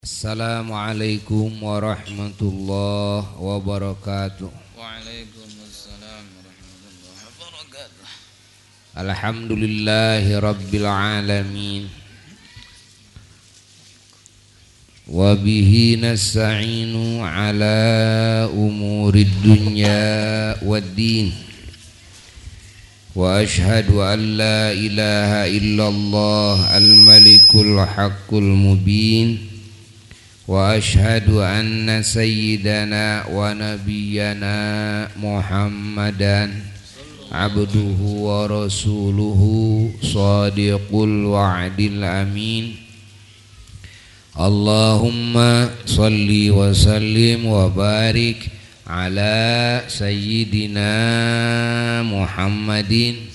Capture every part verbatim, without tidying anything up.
Assalamualaikum warahmatullahi wabarakatuh. Waalaikumsalam warahmatullahi wabarakatuh. Alhamdulillahi rabbil alamin. Wa bihi nasta'inu ala umurid dunya waddin. Wa ashhadu an la ilaha illallah al-malikul haqqul mubin. Wa ashhadu anna sayyidana wa nabiyyana Muhammadan abduhu wa rasuluhu sadiqul wa'dil amin. Allahumma salli wa sallim wa barik ala sayyidina Muhammadin.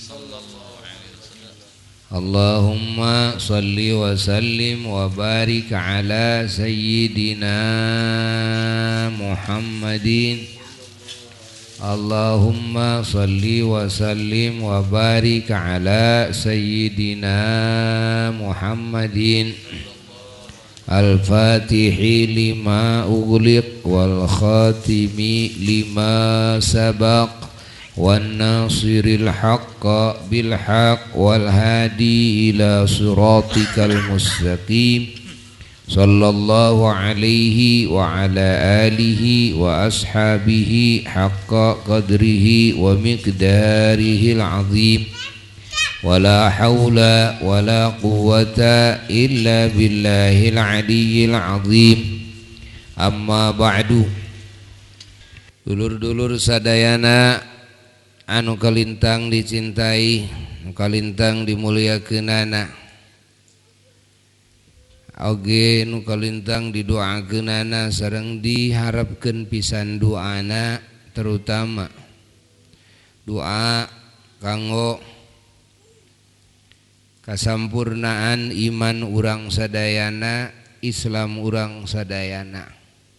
Allahumma salli wa sallim wa barik ala sayyidina Muhammadin. Allahumma salli wa sallim wa barik ala sayyidina Muhammadin. Al-Fatihi lima ughliq wal khatimi lima sabaq wan nasiril haqqa bil haqq wal hadi ila siratikal mustaqim sallallahu alaihi wa ala alihi wa ashabihi haqqa qadrihi wa miqdarihil azim. Wala hawla wala quwwata illa billahil aliyyil azim. Amma ba'du. Dulur-dulur sadayana anu kalintang dicintai, anu kalintang dimuliakeunana, oge nu kalintang didoakeunana sareng diharapkeun pisan doana, terutama doa kanggo kasampurnaan iman urang sadayana, Islam urang sadayana.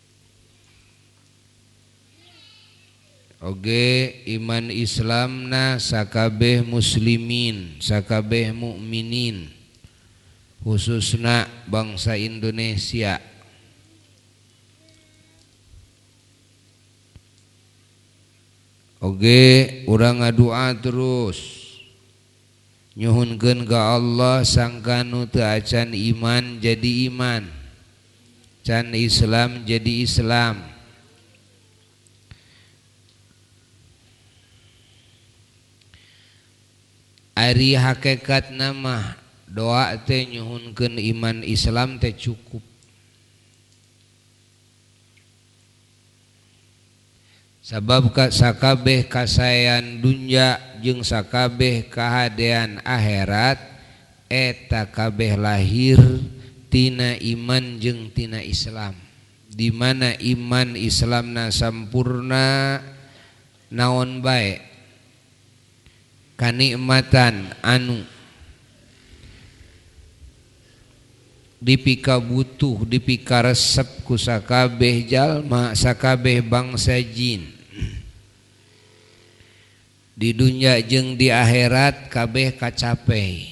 Oge iman Islamna sakabeh muslimin, sakabeh mukminin, khususna bangsa Indonesia. Oge urang ngadua terus nyuhunkeun ka Allah sangka nu teu acan iman jadi iman, can Islam jadi Islam. Ari hakikat nama doa teh nyuhunkeun iman Islam teh cukup. Sabab ka sakabeh kasayan dunya jeung sakabeh kahadean akhirat eta kabeh lahir tina iman jeung tina Islam. Di mana iman Islamna sampurna naon bae kanikmatan anu dipika butuh dipika resep ku sakabeh jalma sakabeh bangsa jin di dunya jeung di akhirat kabeh kacape.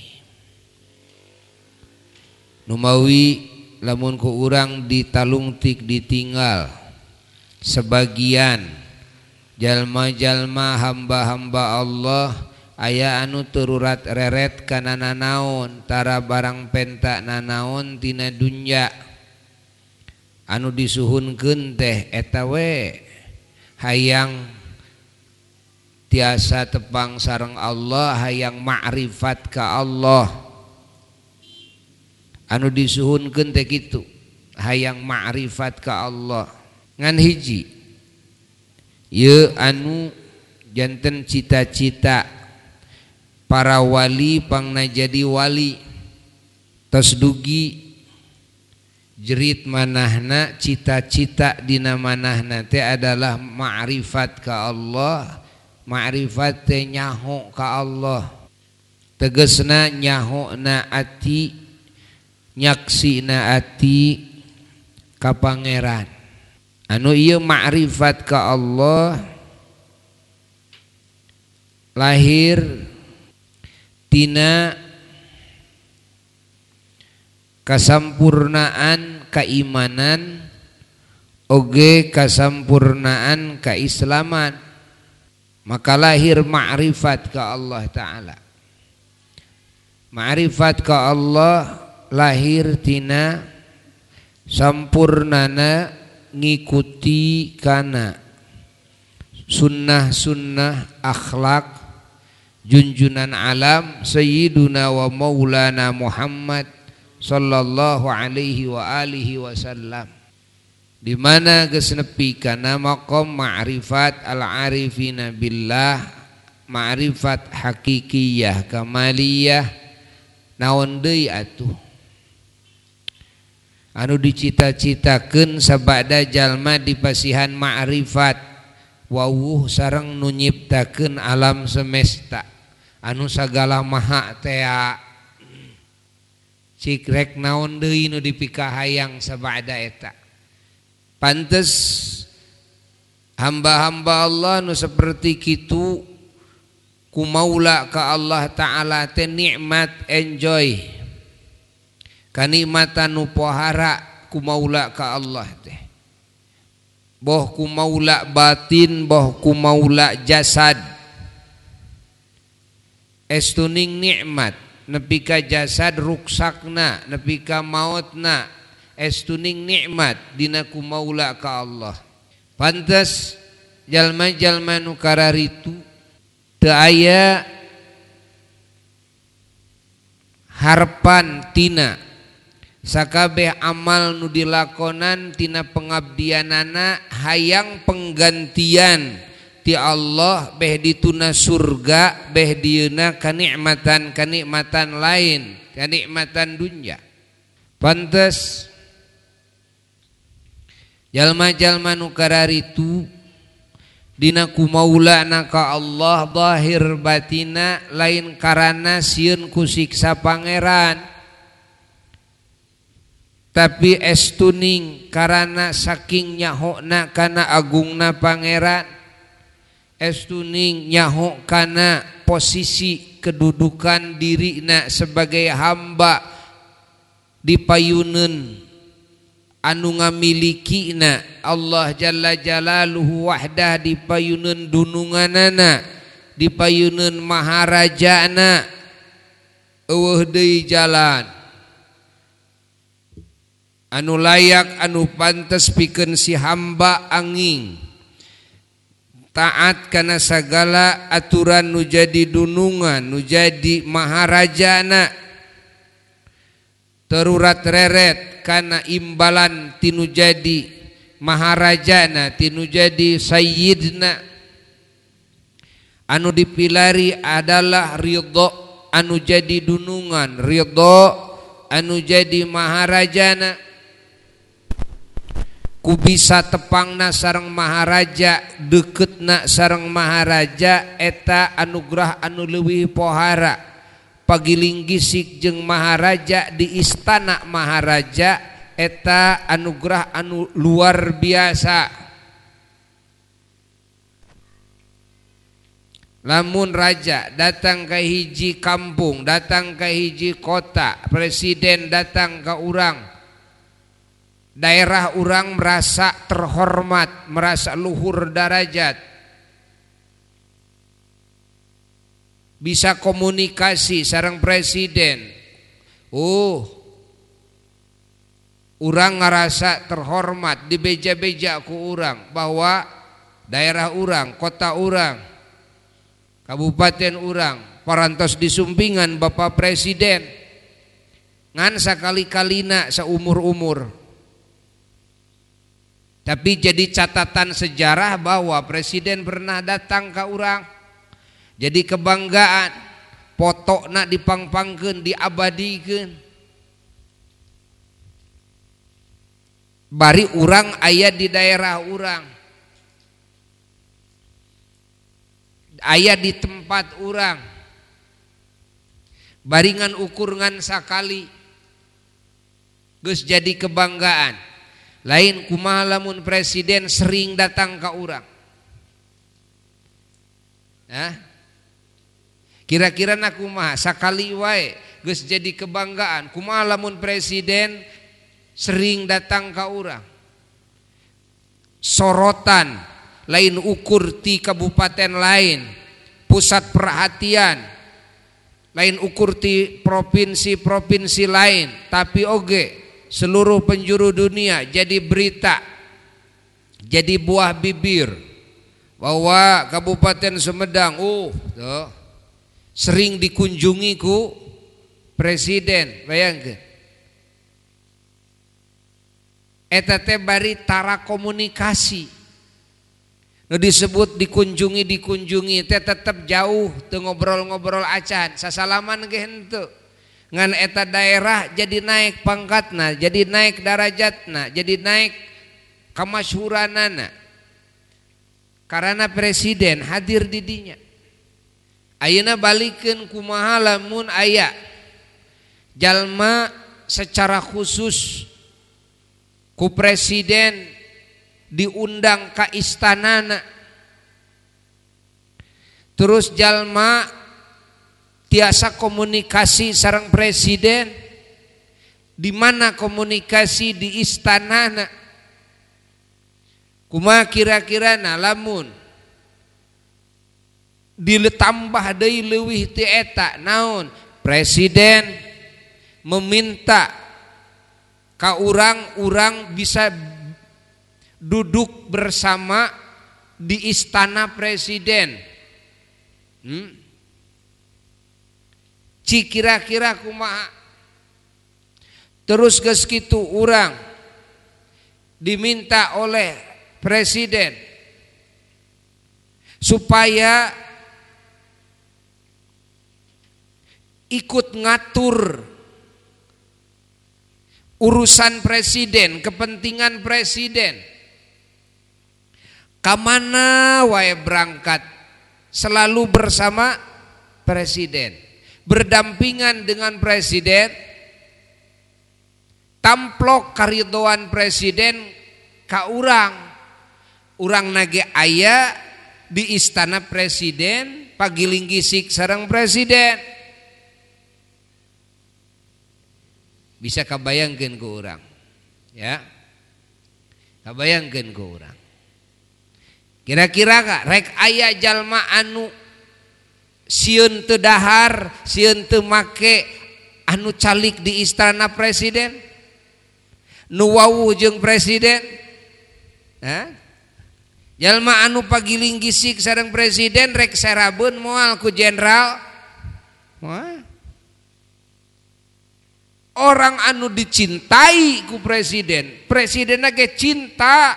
Numawi lamun ku urang ditalungtik ditinggal sebagian jalma-jalma hamba-hamba Allah aya anu terurat reret kana nanaon tara barang penta nanaon tina dunya anu disuhunkeun teh eta we hayang tiasa tepang sareng Allah, hayang ma'rifat ka Allah. Anu disuhunkeun teh kitu, hayang ma'rifat ka Allah. Ngan hiji ieu anu janten cita-cita para wali pangna jadi wali, tos dugi jerit manahna cita-cita dina manahna teh adalah ma'rifat ka Allah. Ma'rifat teh nyaho ka Allah, tegesna nyaho na ati, nyaksina ati ka pangeran. Anu ieu ma'rifat ka Allah lahir tina kasampurnaan keimanan oge kasampurnaan keislaman, maka lahir ma'rifat ka Allah Ta'ala. Ma'rifat ka Allah lahir tina sampurnana ngikuti kana sunnah-sunnah akhlak junjunan alam sayyiduna wa maulana Muhammad sallallahu alaihi wa alihi wasallam, di mana geus nepi kana maqam ma'rifat al-arifina billah, ma'rifat hakikiyah kamaliyah. Naon deui atuh anu dicita-citakeun sabada jalma dipasihan ma'rifat wawuh sareng nu nyiptakeun alam semesta anu sagala maha tea. Cik rek naon deui nu dipikahayang sabada eta. Pantes hamba-hamba Allah nu seperti kitu ku maula ka Allah Ta'ala teh nikmat enjoy kanikmatan nu pohara ku maula ka Allah teh, boh ku maula batin boh ku maula jasad. Estuning nikmat nepi ka jasad ruksakna nepi ka mautna, estuning nikmat dina ku maula ka Allah. Pantes jalma-jalma nu kararitu teu aya harpan tina sakabeh amal nu dilakonan tina pengabdianana hayang penggantian ti Allah beh dituna surga beh dieuna kanikmatan kanikmatan lain kanikmatan dunya. Pantes jalma-jalma nu kararitu dina kumaulana ka Allah zahir batina lain karana sieun ku siksa pangeran, tapi estuning karana saking nyahona kana agungna pangeran, estuning nyaho kana posisi kedudukan dirina sebagai hamba dipayuneun anu ngamilikiina Allah Jalla Jalaluhu wahdah, dipayuneun dununganana, dipayuneun maharajana. Eueuh deui jalan anu layak anu pantes pikeun si hamba anging taat kana sagala aturan nu jadi dunungan nu jadi maharajana, terurat reret kana imbalan tinu jadi maharajana tinu jadi sayyidna. Anu dipilari adalah ridho anu jadi dunungan, ridho anu jadi maharajana. Ku bisa tepangna sareng maharaja, deketna sareng maharaja eta anugerah anu leuwih pohara. Pagiling gisik jeung maharaja di istana maharaja eta anugerah anu luar biasa. Lamun raja datang ke hiji kampung, datang ke hiji kota, presiden datang ke urang, daerah urang merasa terhormat, merasa luhur darajat, bisa komunikasi sareng presiden. Oh, urang ngarasa terhormat, dibeja-beja ku urang bahwa daerah urang, kota urang, kabupaten urang parantos disumpingan Bapak Presiden ngan sakali-kalina seumur-umur. Tapi jadi catatan sejarah bahwa presiden pernah datang ke urang, jadi kebanggaan, potona dipangpangkeun, diabadikeun. Bari urang aya di daerah urang, aya di tempat urang, baringan ukur ngan sakali geus jadi kebanggaan. Lain kumaha lamun presiden sering datang ke urang. Nah, kira-kira nak kumaha sakali wae geus jadi kebanggaan. Kumaha lamun presiden sering datang ke urang. Sorotan lain ukur ti kabupaten lain, pusat perhatian lain ukur ti provinsi-provinsi lain, tapi oge seluruh penjuru dunia jadi berita, jadi buah bibir bahwa Kabupaten Sumedang uh tuh, sering dikunjungi ku presiden. Bayangkeun eta teh bari tara komunikasi nu disebut dikunjungi dikunjungi teh tetep jauh teu ngobrol-ngobrol acan, sasalaman ge henteu. Ngan eta daerah jadi naik pangkatna, jadi naik darajatna, jadi naik kamasyhuranana karena presiden hadir di dinya. Ayeuna balikeun kumaha lamun aya jalma secara khusus ku presiden diundang ka istanana, terus jalma tiasa komunikasi sareng presiden, di mana komunikasi di istanana. Kumaha kira-kirana lamun ditambah deui leuwih ti eta naon, presiden meminta ka urang-urang bisa duduk bersama di istana presiden. Hmm? Ci kira-kira kumaha? Terus geus kitu urang diminta oleh presiden supaya ikut ngatur urusan presiden, kepentingan presiden. Kamana wae berangkat selalu bersama presiden, berdampingan dengan presiden, tamplok karidoan presiden ka urang. Urang nage aya di istana presiden pagiling gisik sareng presiden. Bisa kabayangkeun ku urang, ya, kabayangkeun ku urang. Kira-kira ka rek aya jalma anu sieun teu dahar, sieun teu make anu calik di istana presiden, nu wawuh jeung presiden, ha? Jalma anu pagiling gisik sareng presiden rek serabeun moal ku jenderal, moal. Orang anu dicintai ku presiden, presiden ge cinta.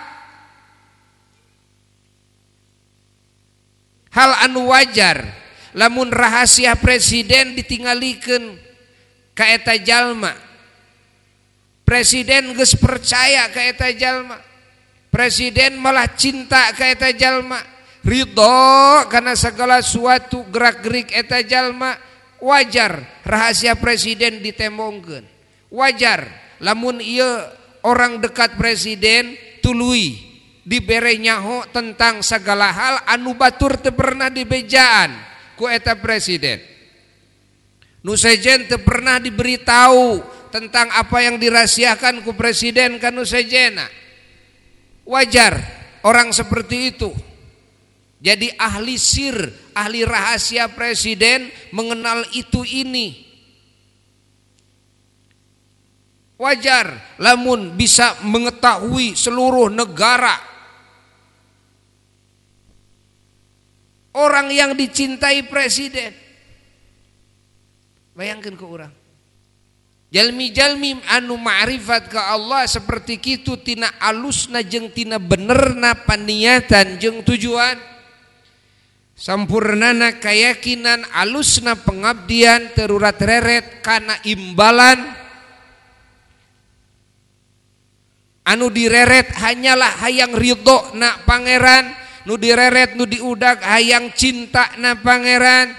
Hal anu wajar lamun rahasia presiden ditinggalikeun ka eta jalma. Presiden geus percaya ka eta jalma. Presiden malah cinta ka eta jalma, ridho kana segala suatu gerak-gerik eta jalma. Wajar rahasia presiden ditembongkeun. Wajar lamun ieu orang dekat presiden tuluy dibere nyaho tentang segala hal anu batur teu pernah dibejaan ku eta presiden. Nu sejen teu pernah diberitahu tentang apa yang dirahasiakan ku presiden ka nu sejena. Wajar orang seperti itu jadi ahli sir, ahli rahasia presiden, mengenal itu ini. Wajar lamun bisa mengetahui seluruh negara. Orang yang dicintai presiden. Bayangkan ke orang. Jalmi-jalmi anu ma'rifat ka Allah seperti kitu tina alusna jeung tina benerna paniatan jeung tujuan. Sampurnana keyakinan alusna pengabdian terurat reret kana imbalan anu direret hanyalah hayang ridho na pangeran, nu direret nu diudag hayang cinta na pangeran.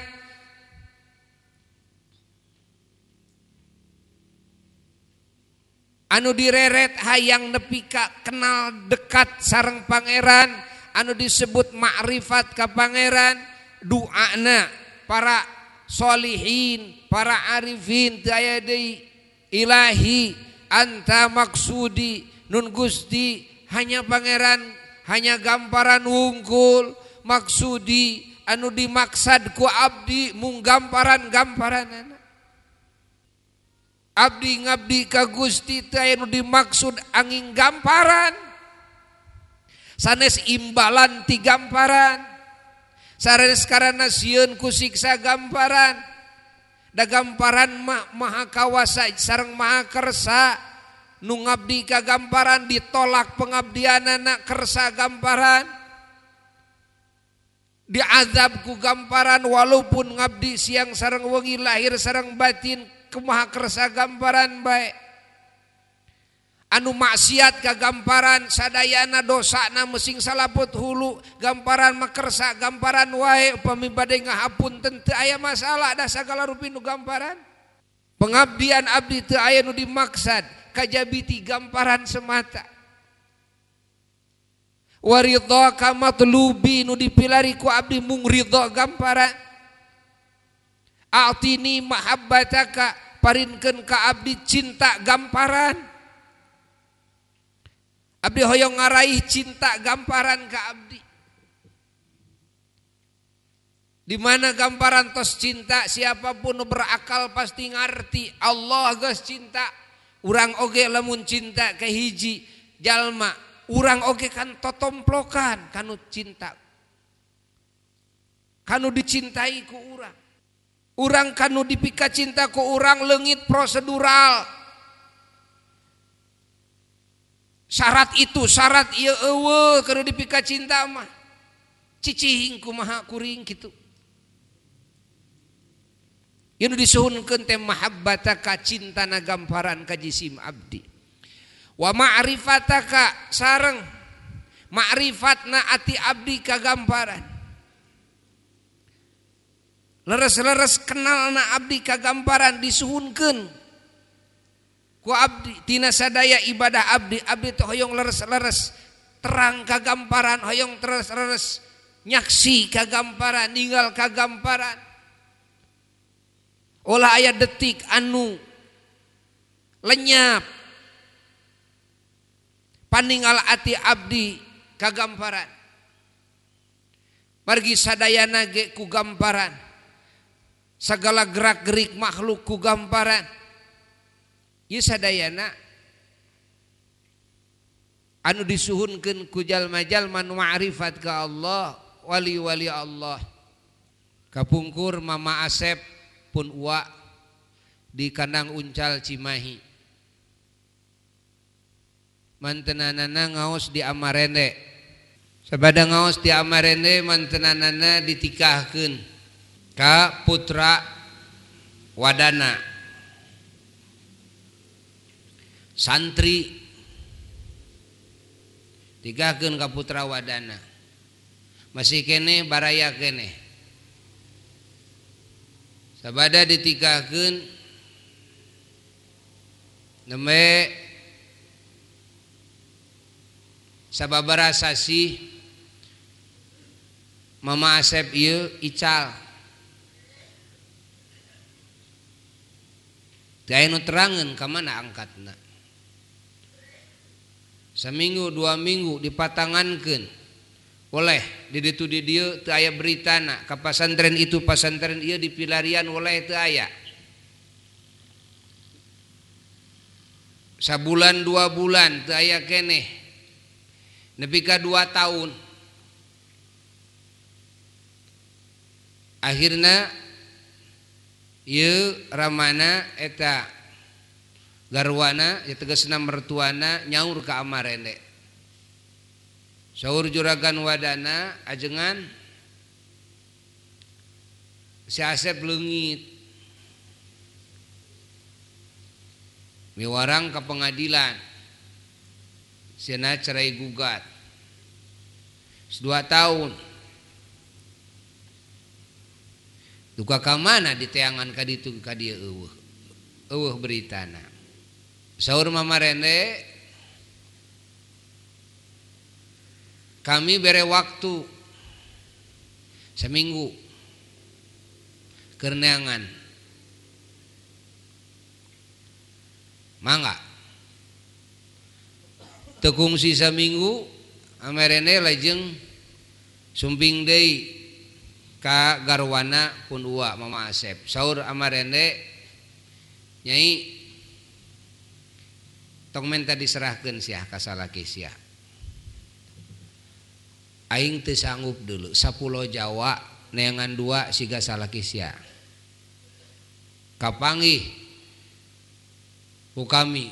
Anu direret hayang nepi ka kenal dekat sareng pangeran, anu disebut ma'rifat ka pangeran. Doana para solihin, para arifin teu aya deui. Ilahi anta maksudi nun Gusti hanya pangeran hanya gamparan wungkul maksudi anu dimaksad ku abdi mung gamparan-gamparan abdi ngabdi ka Gusti teu aya nu dimaksud angin gamparan sanes imbalan ti gamparan sanes karana sieun ku siksa gamparan da gamparan ma, maha kawasa sareng maha kersa nu ngabdi ka gamparan ditolak pengabdianana kersa gamparan diazab ku gamparan walaupun ngabdi siang sareng wengi lahir sareng batin kumaha kersa gamparan bae anu maksiat ka gamparan sadayana dosana mesing salaput hulu gamparan makersa gamparan wae upami bade ngahapunten teu aya masalah da sagala rupi nu gamparan pengabdian abdi teu aya nu dimaksad kajabi ti gamparan semata waridha ka matlubi nu dipilari ku abdi mung ridha gamparan atini mahabbataka parinkeun ka abdi cinta gamparan abdi hoyong ngaraih cinta gamparan ka abdi di mana gamparan tos cinta siapapun berakal pasti ngarti Allah geus cinta urang oge lamun cinta ka hiji jalma urang oge kan totomplokan kanu cinta kanu dicintai ku urang urang kanu dipika cinta ku urang leungit prosedural syarat itu syarat ieu eueuh kanu dipika cinta mah cicing kumaha kuring kitu ieu nu disuhunkeun teh mahabbataka cintana gamparan ka jisim abdi wa ma'rifataka sareng ma'rifatna ati abdi ka gamparan leres-leres kenalna abdi ka gamparan disuhunkeun ku abdi tina sadaya ibadah abdi abdi teh hoyong leres-leres terang ka gamparan hoyong leres-leres nyaksi ka gamparan ninggal ka gamparan ulah aya detik anu lenyap paninggal ati abdi ka gamparan margi sadayana ge ku gamparan sagala gerak-gerik makhluk ku gamparan ieu sadayana anu disuhunkeun ku jalma-jalma nu ma'rifat ka Allah wali-wali Allah kapungkur Mama Asep pun uwa di kandang uncal Cimahi mantenanana ngaos di Amarende sabada ngaos di Amarende mantenanana ditikahkeun ka putra wadana santri tikahkeun ka putra wadana masih kene baraya kene sabada ditikahkeun nembe sababaraha sasi Mama Asep ieu ical teu aya nu terangeun ka mana angkatna saminggu dua minggu dipatangankeun oleh di ditu di dieu teu aya beritana ka pasantren itu pasantren ieu dipilarian oleh teu aya sabulan dua bulan teu aya keneh nepi ka dua tahun akhirna ieu ramana eta garwana ya tegasna mertuana nyaur ka Amarende saur juragan wadana ajengan si Asep leungit miwarang ka pengadilan sieuna cerai gugat dua tahun duka ka mana diteangan ka ditu ka dieu eueuh eueuh beritana saur Mama Rende kami bere waktu seminggu keur neangan mangga teu kungsi saminggu amerene lajeng sumping deui ka garwana pun uwa Mama Asep. Saur amarene Nyai tong menta diserahkeun sia ka salaki sia. Aing teu sanggup dulu sapulo Jawa neangan dua siga salaki sia. Kapanggih ku kami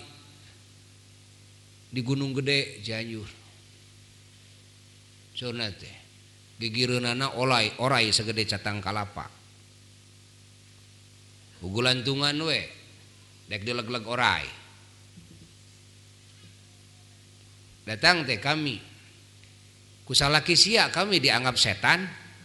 di Gunung Gede Cianjur. Saurna teh gigireunana olay oray sagede catang kalapa. Ugulantungan we dek dileg-leg oray. Datang teh kami ku salaki sia kami dianggap setan.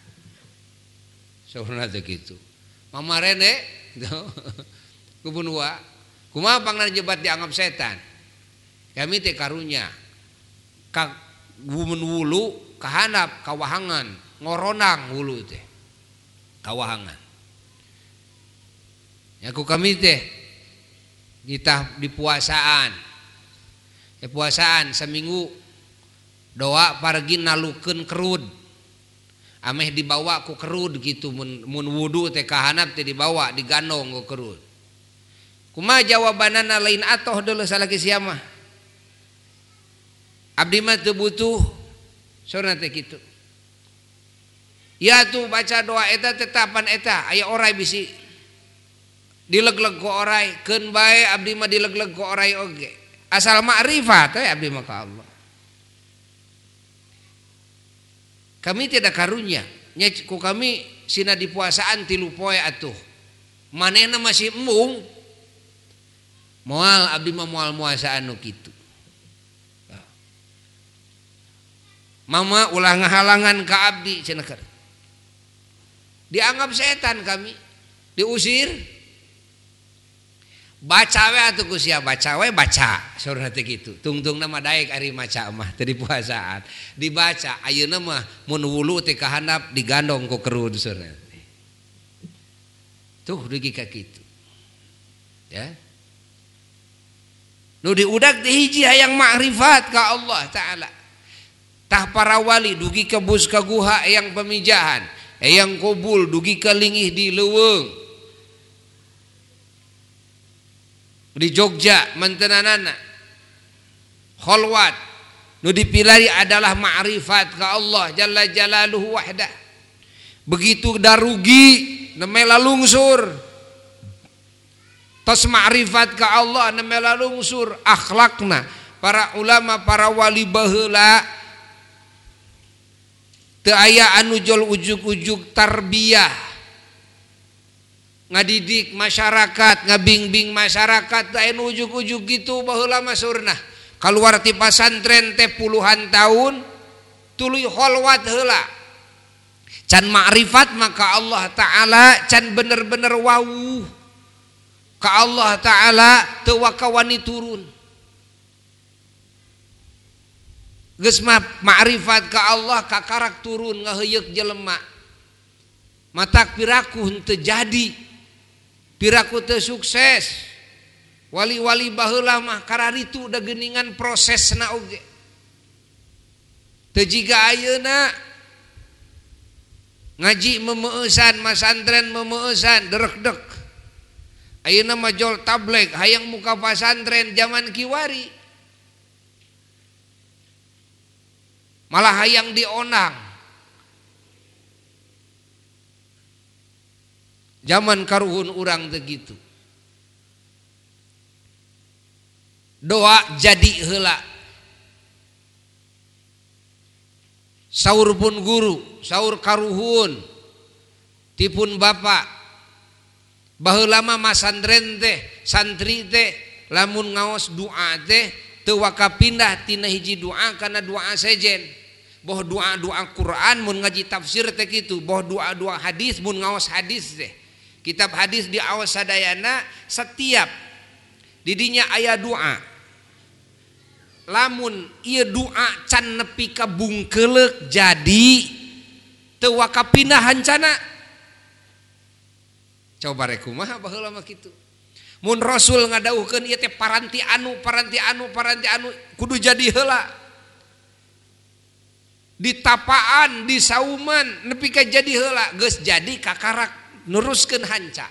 Saurna teh kitu. Mamarene kubunua kumaha pangna jebat dianggap setan. Kami teh karunya ka gumun wulu kahanap kawahangan ngoronang wulu teh kawahangan. Ya ku kami teh kita di puasaan. Ya puasaan seminggu doa pargi nalukeun kerud. Ameh dibawa ku kerud gitu mun, mun wudu teh kahanap teh dibawa digandong ku kerud. Kumaha jawabanana lain atoh deuleu salaki sia mah. Abdi mah teu butuh saurna teh kitu. Ya tuh baca doa eta tetapan eta aya oray bisi dileg-leg ku oray keun bae abdi mah dileg-leg ku oray oge. Asal makrifat we abdi mah ka Allah. Kami tidak karunya nya ku kami sina di puasaan tilu poe atuh. Manehna masih embung. Moal abdi mah moal muasaan nu kitu. Mama ulah ngahalangan ka abdi cenah keur. Dianggap setan kami, diusir. Baca we atuh ku sia baca we baca. Saurna teh kitu. Tungtungna mah daek ari maca mah teu di puasaan. Dibaca ayeuna mah mun wulu teh kahandap digandong ku kerud saurna teh. Tuh dugi ka kitu. Ya. Nu diudag teh hiji hayang makrifat ka Allah taala. Tah para wali dugi ke bus ka guha yang pemijahan, yang kubul dugi ke lingih di leuweung. Di Jogja mantenanana kholwat nu dipilari adalah ma'rifat ka Allah jalla jalaluhu wahdah. Begitu darugi nemela lungsur. Tos ma'rifat ka Allah nemela lungsur akhlakna para ulama para wali baheula teu aya anu jol ujug-ujug tarbiyah ngadidik masyarakat ngabingbing masyarakat teu aya ujug-ujug gitu baheula mah surna kaluar ti pasantren teh puluhan tahun tuluy kholwat heula can makrifat maka Allah taala can bener-bener wawuh ka Allah taala teu wakawani turun. Geus mah makrifat ka Allah ka karak turun ngaheuyeuk jelema. Matak piraku henteu jadi. Piraku teu sukses. Wali-wali baheula mah kararitu da geuningan prosesna oge. Teu jiga ayeuna ngaji memeueusan masantren memeueusan derek-dek. Ayeuna mah jol tabligh hayang muka pasantren zaman kiwari. Malah hayang dionang. Zaman karuhun urang teh gitu. Doa jadi heula. Saur pun guru, saur karuhun, tipun bapak. Baheula mah masantren teh, santri teh lamun ngaos doa teh teu waka pindah tina hiji doa kana doa sejen. Boh doa-doa Quran mun ngaji tafsir teh kitu, boh doa-doa hadis mun ngaos hadis teh. Kitab hadis di awas sadayana setiap didinya aya doa. Lamun ieu doa can nepi ka bungkeuleuk jadi teu waka pindah hancana. Coba rek kumaha baheula mah kitu. Mun Rasul ngadauhkeun ieu teh paranti anu paranti anu paranti anu kudu jadi heula. Di tapaan, di sauman nepi ka jadi heula, geus jadi kakarak nuruskeun hanca.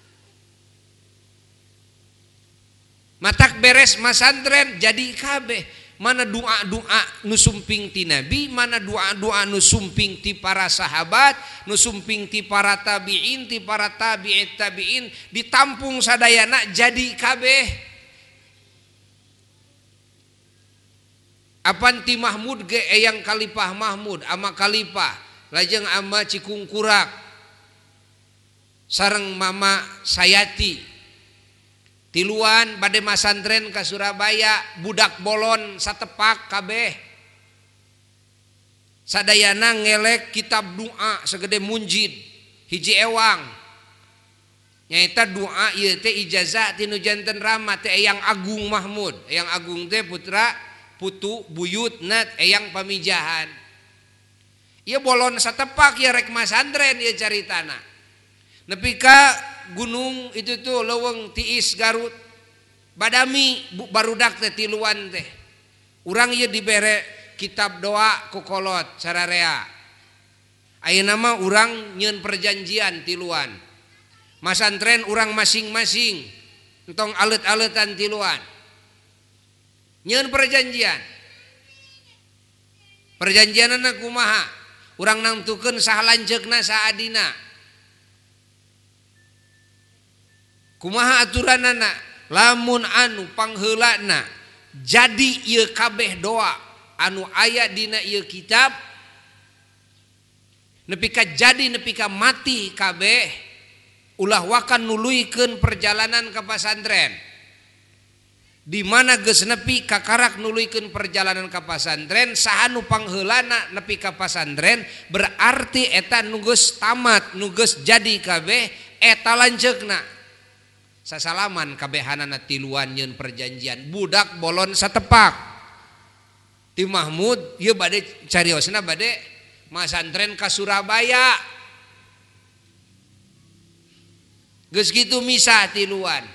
Matak beres masantren jadi kabeh. Mana doa-doa nu sumping ti Nabi, mana doa-doa nu sumping ti para sahabat, nu sumping ti para tabi'in, ti para tabi'it tabi'in, ditampung sadayana jadi kabeh. Apan ti Mahmud ge eyang Kalipah Mahmud, ama Kalipah, lajeng ama Cikungkurak, sareng Mama Sayati. Tiluan bade masantren ka Surabaya, budak bolon satepak kabeh. Sadayana ngelek kitab doa segede munjid hiji ewang. Nyaita doa ieu teh ijazah tinu janten rama teh Eyang Agung Mahmud. Eyang Agung teh putra putu buyutna Eyang Pamijahan. Ieu bolon satepak ya rek masantren ieu caritana. Nepi ka gunung itu tuh leuweung tiis Garut badami barudak teh tiluan teh urang ieu dibere kitab doa ku kolot sararea ayeuna mah urang nyieun perjanjian tiluan masantren urang masing-masing entong alet-aletan tiluan nyieun perjanjian perjanjianna kumaha urang nangtukeun saha lanceukna saha adina. Kumaha aturanana lamun anu pangheulana jadi ieu kabeh doa anu aya dina ieu kitab nepi ka jadi nepi ka mati kabeh ulah wakan nuluykeun perjalanan ka pasantren di mana geus nepi ka karak nuluykeun perjalanan ka pasantren saha nu pangheulana nepi ka pasantren berarti eta nu geus tamat nu geus jadi kabeh eta lanceukna. Sasalaman kabehanana tiluan nyeun perjanjian budak bolon satepak ti Mahmud ieu bade cariosna bade masantren ka Surabaya geus kitu misah tiluan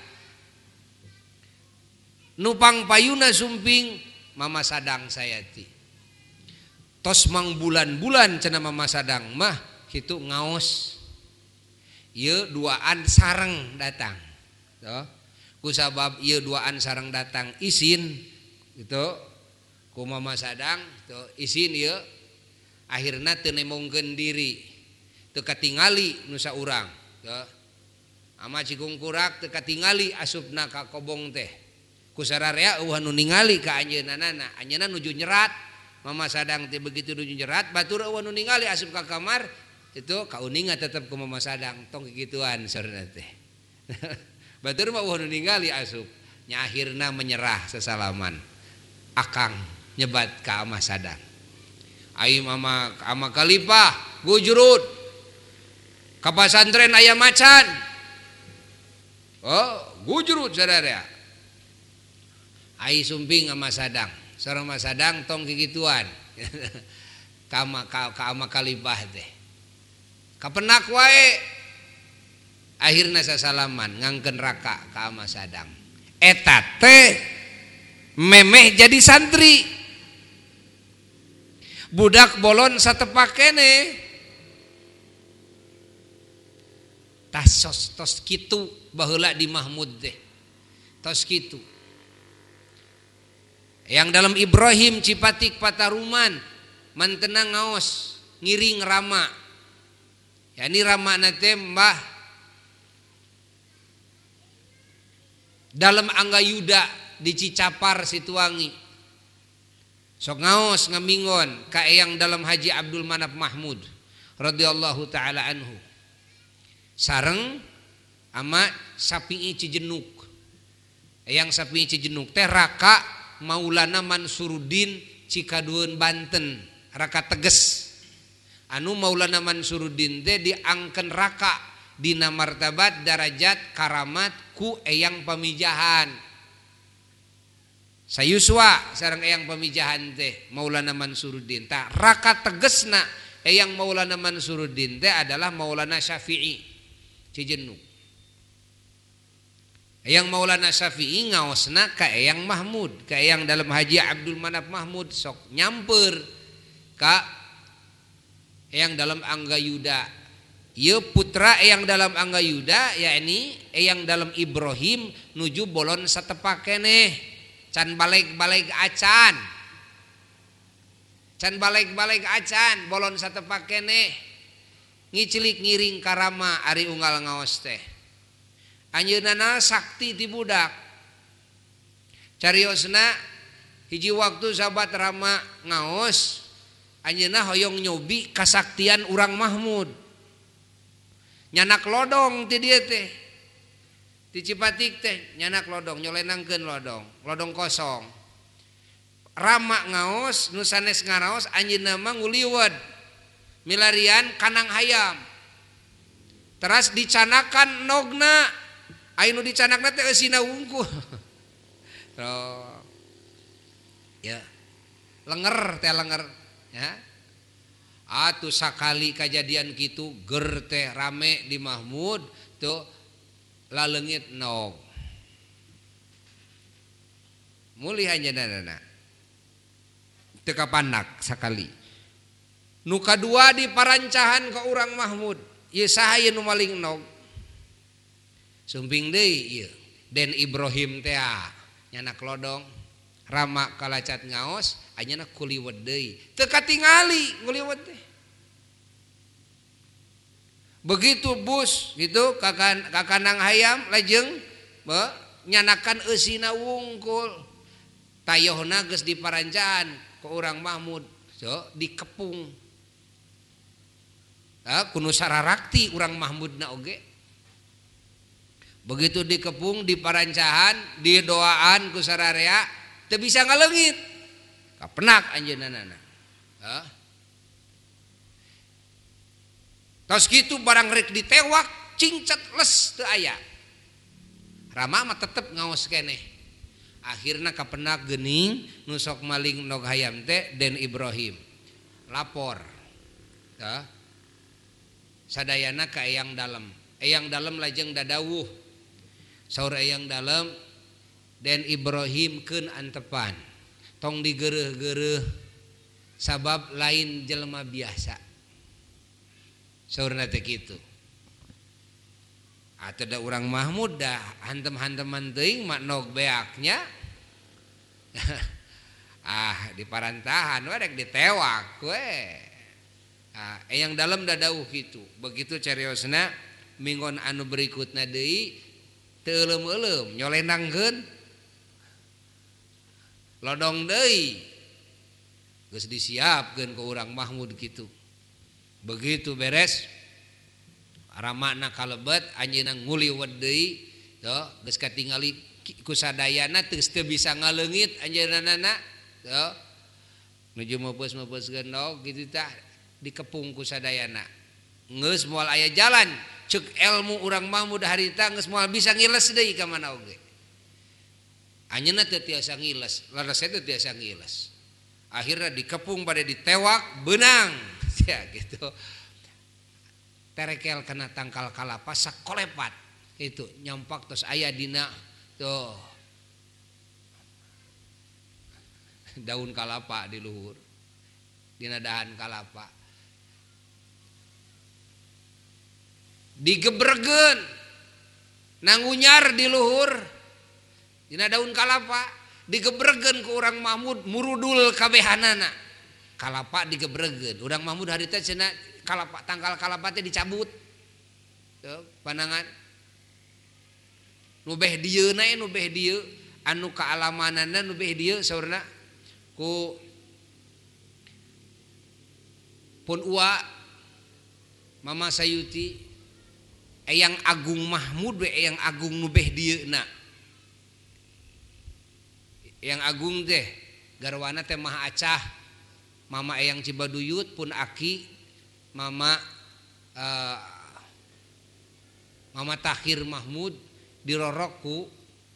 nupang payuna sumping Mama Sadang Sayati tos mang bulan-bulan cenah Mama Sadang mah kitu ngaos ieu duaan sareng datang. Tuh, kusabab ieu duaan sareng datang izin gitu ku Mama Sadang tuh izin ieu akhirna teu nemongkeun diri teu katingali nu saurang tuh ama Cikungkurak teu katingali asupna ka kobong teh ku sararea eueuh nu ningali ka anjeunana anjeunna nuju nyerat Mama Sadang teh begitu nuju nyerat batur eueuh nu ningali asup ka kamar itu kauninga tetep ku Mama Sadang tong kikituan saurana teh batur mah eueuh nu ningali asup nya akhirna menyerah sesalaman akang nyebat ka Ama Sadang ai mama Ama Kalipah gujurut ka pasantren aya macan oh gujurut sadaya ai sumping Ama Sadang sareng Ama Sadang tong kikituan ka Ama ka, ka Ama Kalipah teh kapenak wae akhirna sasalaman ngangkeun raka ka Ama Sadang eta teh memeh jadi santri budak bolon satepak keneh tasos tos kitu baheula di Mahmud teh tos kitu yang dalam Ibrahim Cipatik Pataruman mantenang ngaos ngiring rama yani ramana teh Mbah dalam Angga Yuda di Cicapar Situangi sok ngaos ngamingon ka eyang dalam Haji Abdul Manap Mahmud radhiyallahu taala anhu sareng ama Sapi'i Cijenuk eyang Sapi'i Cijenuk teh raka Maulana Mansuruddin Cikadueun Banten raka teges anu Maulana Mansuruddin teh diangkeun raka dina martabat darajat karamat ku eyang Pamijahan sayuswa sareng eyang Pamijahan teh Maulana Mansuruddin tah raka tegesna eyang Maulana Mansuruddin teh adalah Maulana Syafi'i Cijenuk Eyang Maulana Syafi'i ngaosna ka Eyang Mahmud, ka Eyang dalam Haji Abdul Manaf Mahmud sok nyamper ka Eyang dalam Angga Yuda. Ieu putra Eyang dalam Angga Yuda yakni Eyang dalam Ibrahim nuju bolon satepak keneh can balik-balik acan. Can balik-balik acan bolon satepak keneh ngicilik ngiring karama ari unggal ngaos teh. Anjeunna sakti ti budak. Cariosna hiji waktu sahabat Rama ngaos anjeunna hoyong nyobi kasaktian urang Mahmud. Nyanak lodong ti dieu teh. Ti Cipatik teh nyanak lodong nyolenangkeun lodong, lodong kosong. Rama ngaos nu sanes ngaraos anjeunna mah nguliwed milarian kanang hayam. Teras dicanakan nogna. Anu dicanakna teh eusina wungkul. Tuh. Ya. Lenger teh lenger ya. Atuh sakali kejadian kitu ger teh rame di Mahmud tuh laleungit nog. Mulih anjeunna. Teu kapandak sakali. Nu kadua di parancahan ka urang Mahmud, ieu saha ieu nu maling nog? Sumping deui ieu. Den Ibrahim teh nyanak lodong, Rama kalacat ngaos, anjeunna kuliwed deui. Teu katingali nguliwed teh. Begitu bus gitu kakan kakanang hayam lajeng nyanakan eusina wungkul. Tayohna geus di parancahan ka urang Mahmud, so dikepung. Ah, kuno sararakti urang Mahmudna oge. Begitu dikepung di parancahan, di doaan ku sararea teu bisa ngaleungit. Kapenak anjeunna. Hah? Tos kitu barang rek ditewak cingcet les teu aya. Rama mah tetep ngaos keneh. Akhirna kapenak geuning nu sok maling nog hayam teh Den Ibrahim. Lapor. Tah. Sadayana ka Eyang Dalem. Eyang Dalem lajeng dadawuh. Saur Eyang Dalem Den Ibrahim keun antepan. Tong digeureuh-geureuh sabab lain jelema biasa. Saurna teh kitu. Atuh da urang Mahmud dah hantem-hanteman teuing mak nog beaknya. Ah di parantahan we rek ditewak we. Ah Eyang Dalem da dawuh kitu. Begitu cariosna minggon anu berikutna deui teu euleum-euleum nyolenangkeun lodong deui. Geus disiapkeun ku urang Mahmud kitu. Begitu beres Ramana kalebet anjeunna nguliwed deui teuh geus katingali ku sadayana teu bisa ngaleungit anjeunna teuh nuju meupeus-meupeuseun nog kitu tah dikepung ku sadayana geus moal aya jalan ceuk ilmu urang Mahmud harita geus moal bisa ngiles deui ka mana oge anjeunna teu tiasa ngiles laras teh tiasa ngiles akhirna dikepung pada ditewak beunang ya gitu terekel kena tangkal kalapa sakolepat itu nyampak terus aya dina tuh daun kalapa di luhur dina dahan kalapa digebregeun nangunyar di luhur dina daun kalapa digebregeun ku urang Mahmud murudul kabehanana kalapa digebregeun urang Mahmud harita cenah kalapa tangkal kalapa teh dicabut tuh panangan nu beh dieu na nu beh dieu anu kaalamanana nu beh dieu saurna ku pun ua Mama Sayuti Eyang Agung Mahmud we Eyang Agung nu beh dieu na Eyang Agung teh garwana teh Mah Acah Mama Eyang Cibaduyut pun aki Mama uh, Mama Takhir Mahmud dirorokku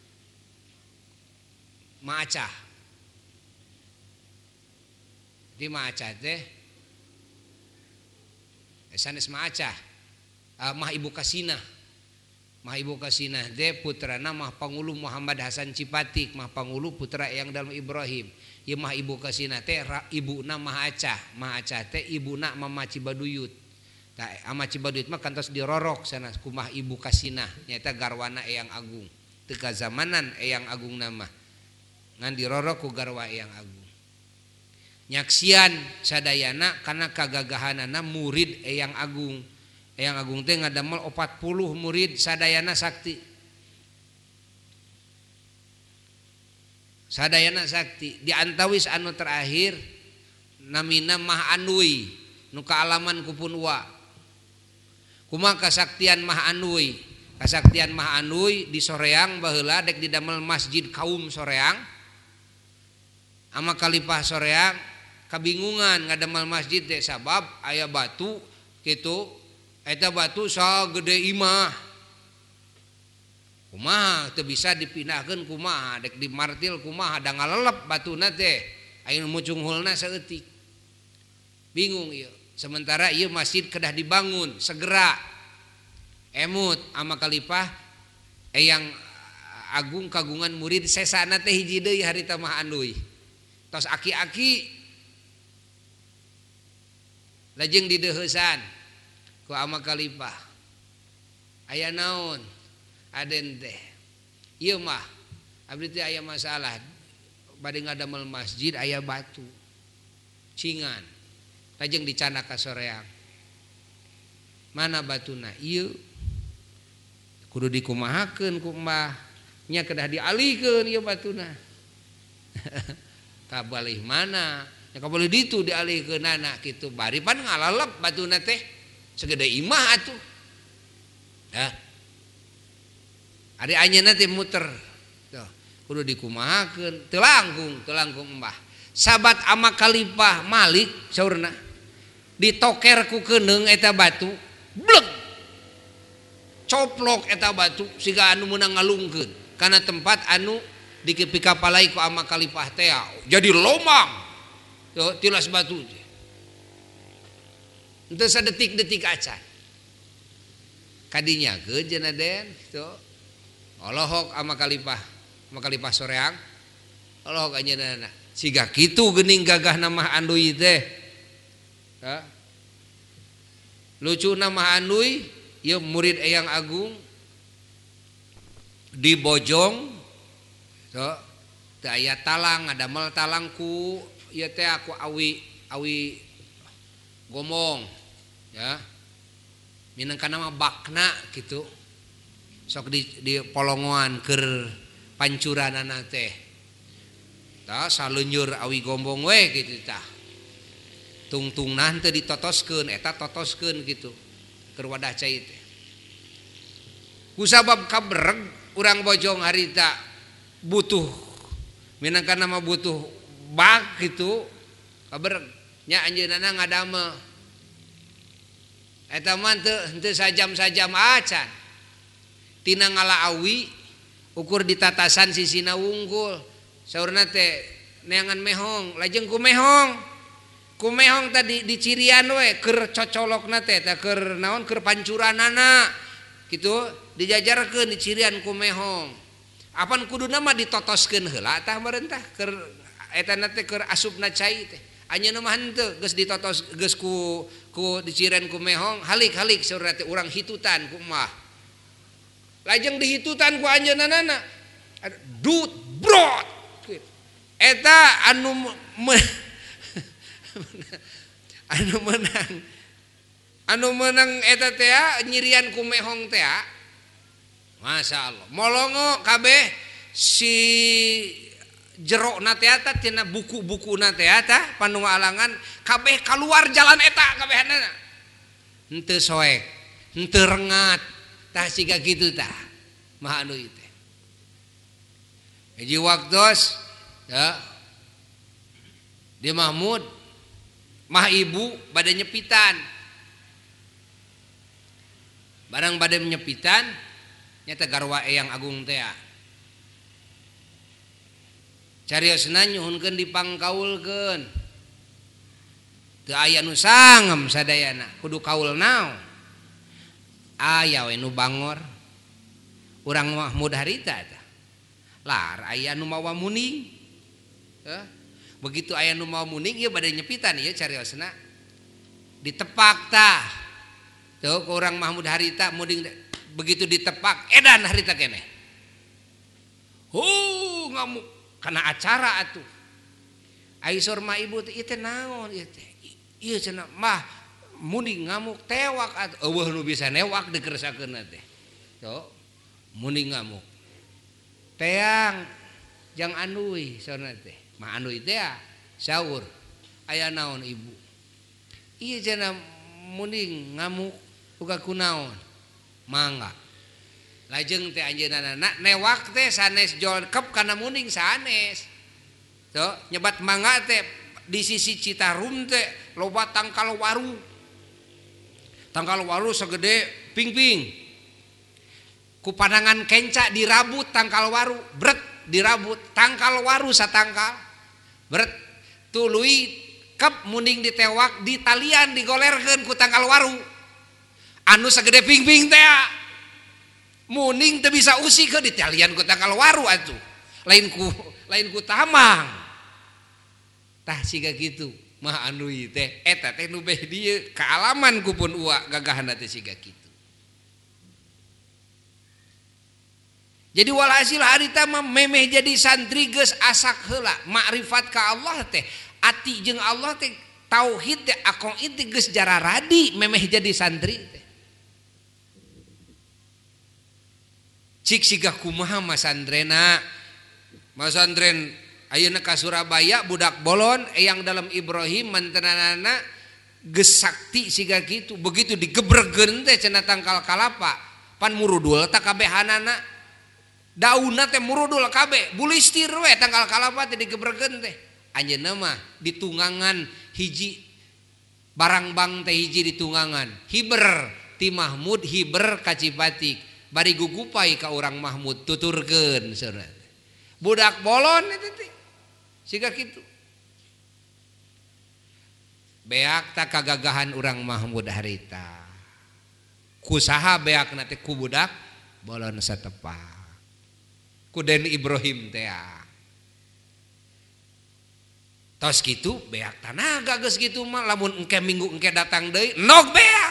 Ma Acah. Di Ma Acah teh sanes Ma Acah uh, Mah Ibu Kasina mah ibu kasinah teh putrana mah Pangulu Muhammad Hasan Cipatik, mah Pangulu putra Eyang Dalem Ibrahim. Ieu mah ibu kasinah teh ibuna mah Acah, mah Acah teh ibuna Mama Cibaduyut. Tah Ama Cibaduyut mah kantos dirorok sana kumah ibu kasinah nyaeta garwana Eyang Agung. Teu kazamanan Eyang Agung nama. Ngan dirorok ku garwa Eyang Agung. Nyaksian sadayana kana kagagahanana murid Eyang Agung. Eyang Agung teh ngadamel empat puluh murid sadayana sakti. Sadayana sakti di antawis anu terakhir namina Mah Anui nu kaalaman ku pun wa. Kumaha kasaktian Mah Anui? Kasaktian Mah Anui di Soreang baheula dek didamel Masjid Kaum Soreang. Ama Kalipah Soreang kabingungan ngadamel masjid teh sabab aya batu kitu. Eta batu sagede imah. Kumaha teu bisa dipindahkeun kumaha dek di martil kumaha da ngalelep batuna teh aya nu mucunghulna saeutik. Bingung ieu. Sementara ieu masjid kedah dibangun segera. Emut ama Kalipah Eyang Agung kagungan murid sesana teh hiji deui harita Mah Anui. Tos aki-aki lajeng dideuheusan ku Ama Kalipah aya naon aden teh ieu mah abdi teh aya masalah bade ngadamel masjid aya batu cingan lajeng dicana ka Soreang mana batuna ieu kudu dikumahakeun ku Mbah nya kedah dialihkeun ieu batuna kabalih mana nya kabalih ditu dialihkeunana kitu bari pan ngalalep batuna teh segede imah atuh. Ya. Ari anjeunna teh muter. Tuh, kudu dikumahakeun, teu langkung, teu langkung Mbah. Sabat Ama Kalipah Malik saurna ditoker ku keundeung eta batu, blek. Coplok eta batu siga anu meunang ngalungkeun kana tempat anu dikepikapalai ku Ama Kalipah teh jadi lomang. Tuh, tilas batu teh. Untuk sadetik-detik acan kadinya ke jenaden itu Allahok Ama Kalipah Ama Kalipah Soreang Allahok anjeunna siga kitu geuning gagah Mah Anui teh lucu Mah Anui ieu murid Eyang Agung di Bojong teu aya talang ngadamel talangku ieu teh aku awi awi gomong ya minangka nama bakna gitu sok di, di polongoan keur pancuranana teh tah saleunjeur awi gombong we kitu tah tungtungna teu ditotoskeun eta totoskeun gitu keur wadah cai teh kusabab kabereg urang Bojong harita butuh minangka nama butuh bak gitu kabereg nya anjeunna ngadamel eta mah teu teu sajam-sajam acan tina ngalaawi ukur ditatasan sisina wungkul saurna teh neangan mehong lajeng ku mehong ku mehong tadi dicirian we keur cocolokna teh tah keur naon keur pancuranana kitu dijajarkeun dicirian ku mehong apan kuduna mah ditotoskeun heula tah meureun tah keur eta na teh keur asupna cai teh anjeunna mah henteu geus ditotos geus ku ku diciren ku mehong halik-halik saurna teh urang hitutan ku mah lajeng dihitutan ku anjeunna dut brot eta anu anu menang anu menang eta teh nyirian ku mehong teh Masya Allah molongo kabeh si jero na teh eta tina buku-buku na teh eta panu alangan kabeh keluar jalan eta kabehanana henteu soek henteu rengat tah siga kitu tah Mah Anui teh hiji waktos ya di Mahmud mah ibu bade nyepitan barang bade nyepitan nyata garwa Eyang Agung teh cariosna nyuhunkeun dipangkaulkeun teu aya nu sangem sadayana kudu kaul naon aya we nu bangor urang Mahmud harita tah. Lar aya nu mawa muning. Eh? Begitu aya nu mawa muning ieu bade nyepitan ieu cariosna. Ditepak tah. Tuh ku urang Mahmud harita muning begitu ditepak edan harita keneh. Huh ngamuk kana acara atuh. Ai sorma ibu teh ieu teh naon ieu teh. Ieu cenah mah muning ngamuk tewak atuh. Eueuh nu bisa newak dikeresakeun teh. Tuh muning ngamuk. Teang jang anduy saurna teh. Mah anduy teh saur. Aya naon ibu? Ieu cenah muning ngamuk uga kunaon? Mangga. Lajeng teh anjeunna newak teh sanes jolkep kana muning sanes. Tuh nyebat mangga teh di sisi Citarum teh loba tangkal waru. Tangkal waru segede ping-ping. Ku pandangan kenca dirabut tangkal waru, bret dirabut tangkal waru satangkal. Bret tuluy kep muning ditewak di talian digolerkeun ku tangkal waru. Anu segede ping-ping teh muning teu bisa usik ke di talian ku tangkal waru atuh. Lain ku lain ku tamang. Tah siga kitu mah anu ieu teh eta teh nu beh dieu kaalaman ku pun uak gagahanna teh siga kitu. Jadi walhasil harita mah memeh jadi santri geus asak heula makrifat ka Allah teh ati jeung Allah teh tauhid teh aqaid teh geus jararadi memeh jadi santri teh. Cik siga kumaha masandrena masandren ayeuna ka Surabaya budak bolon eyang dalam Ibrahim mantenanana geus sakti siga kitu begitu digebregeun teh cenah tangkal kalapa pan murudul tah kabehanana daunna teh murudul kabeh bulistir we tangkal kalapa teh digebregeun teh anjeunna mah ditunggangan hiji barang bang teh hiji ditunggangan hiber ti Mahmud hiber ka Cipatik bari gugupai ka urang Mahmud tuturkeun saudara budak bolon eta teh siga kitu beak tak kagagahan urang Mahmud harita kusaha beakna teh ku budak bolon satepak ku Den Ibrahim teh tos kitu beak tanaga geus kitu mah lamun engke minggu engke datang deui nog beak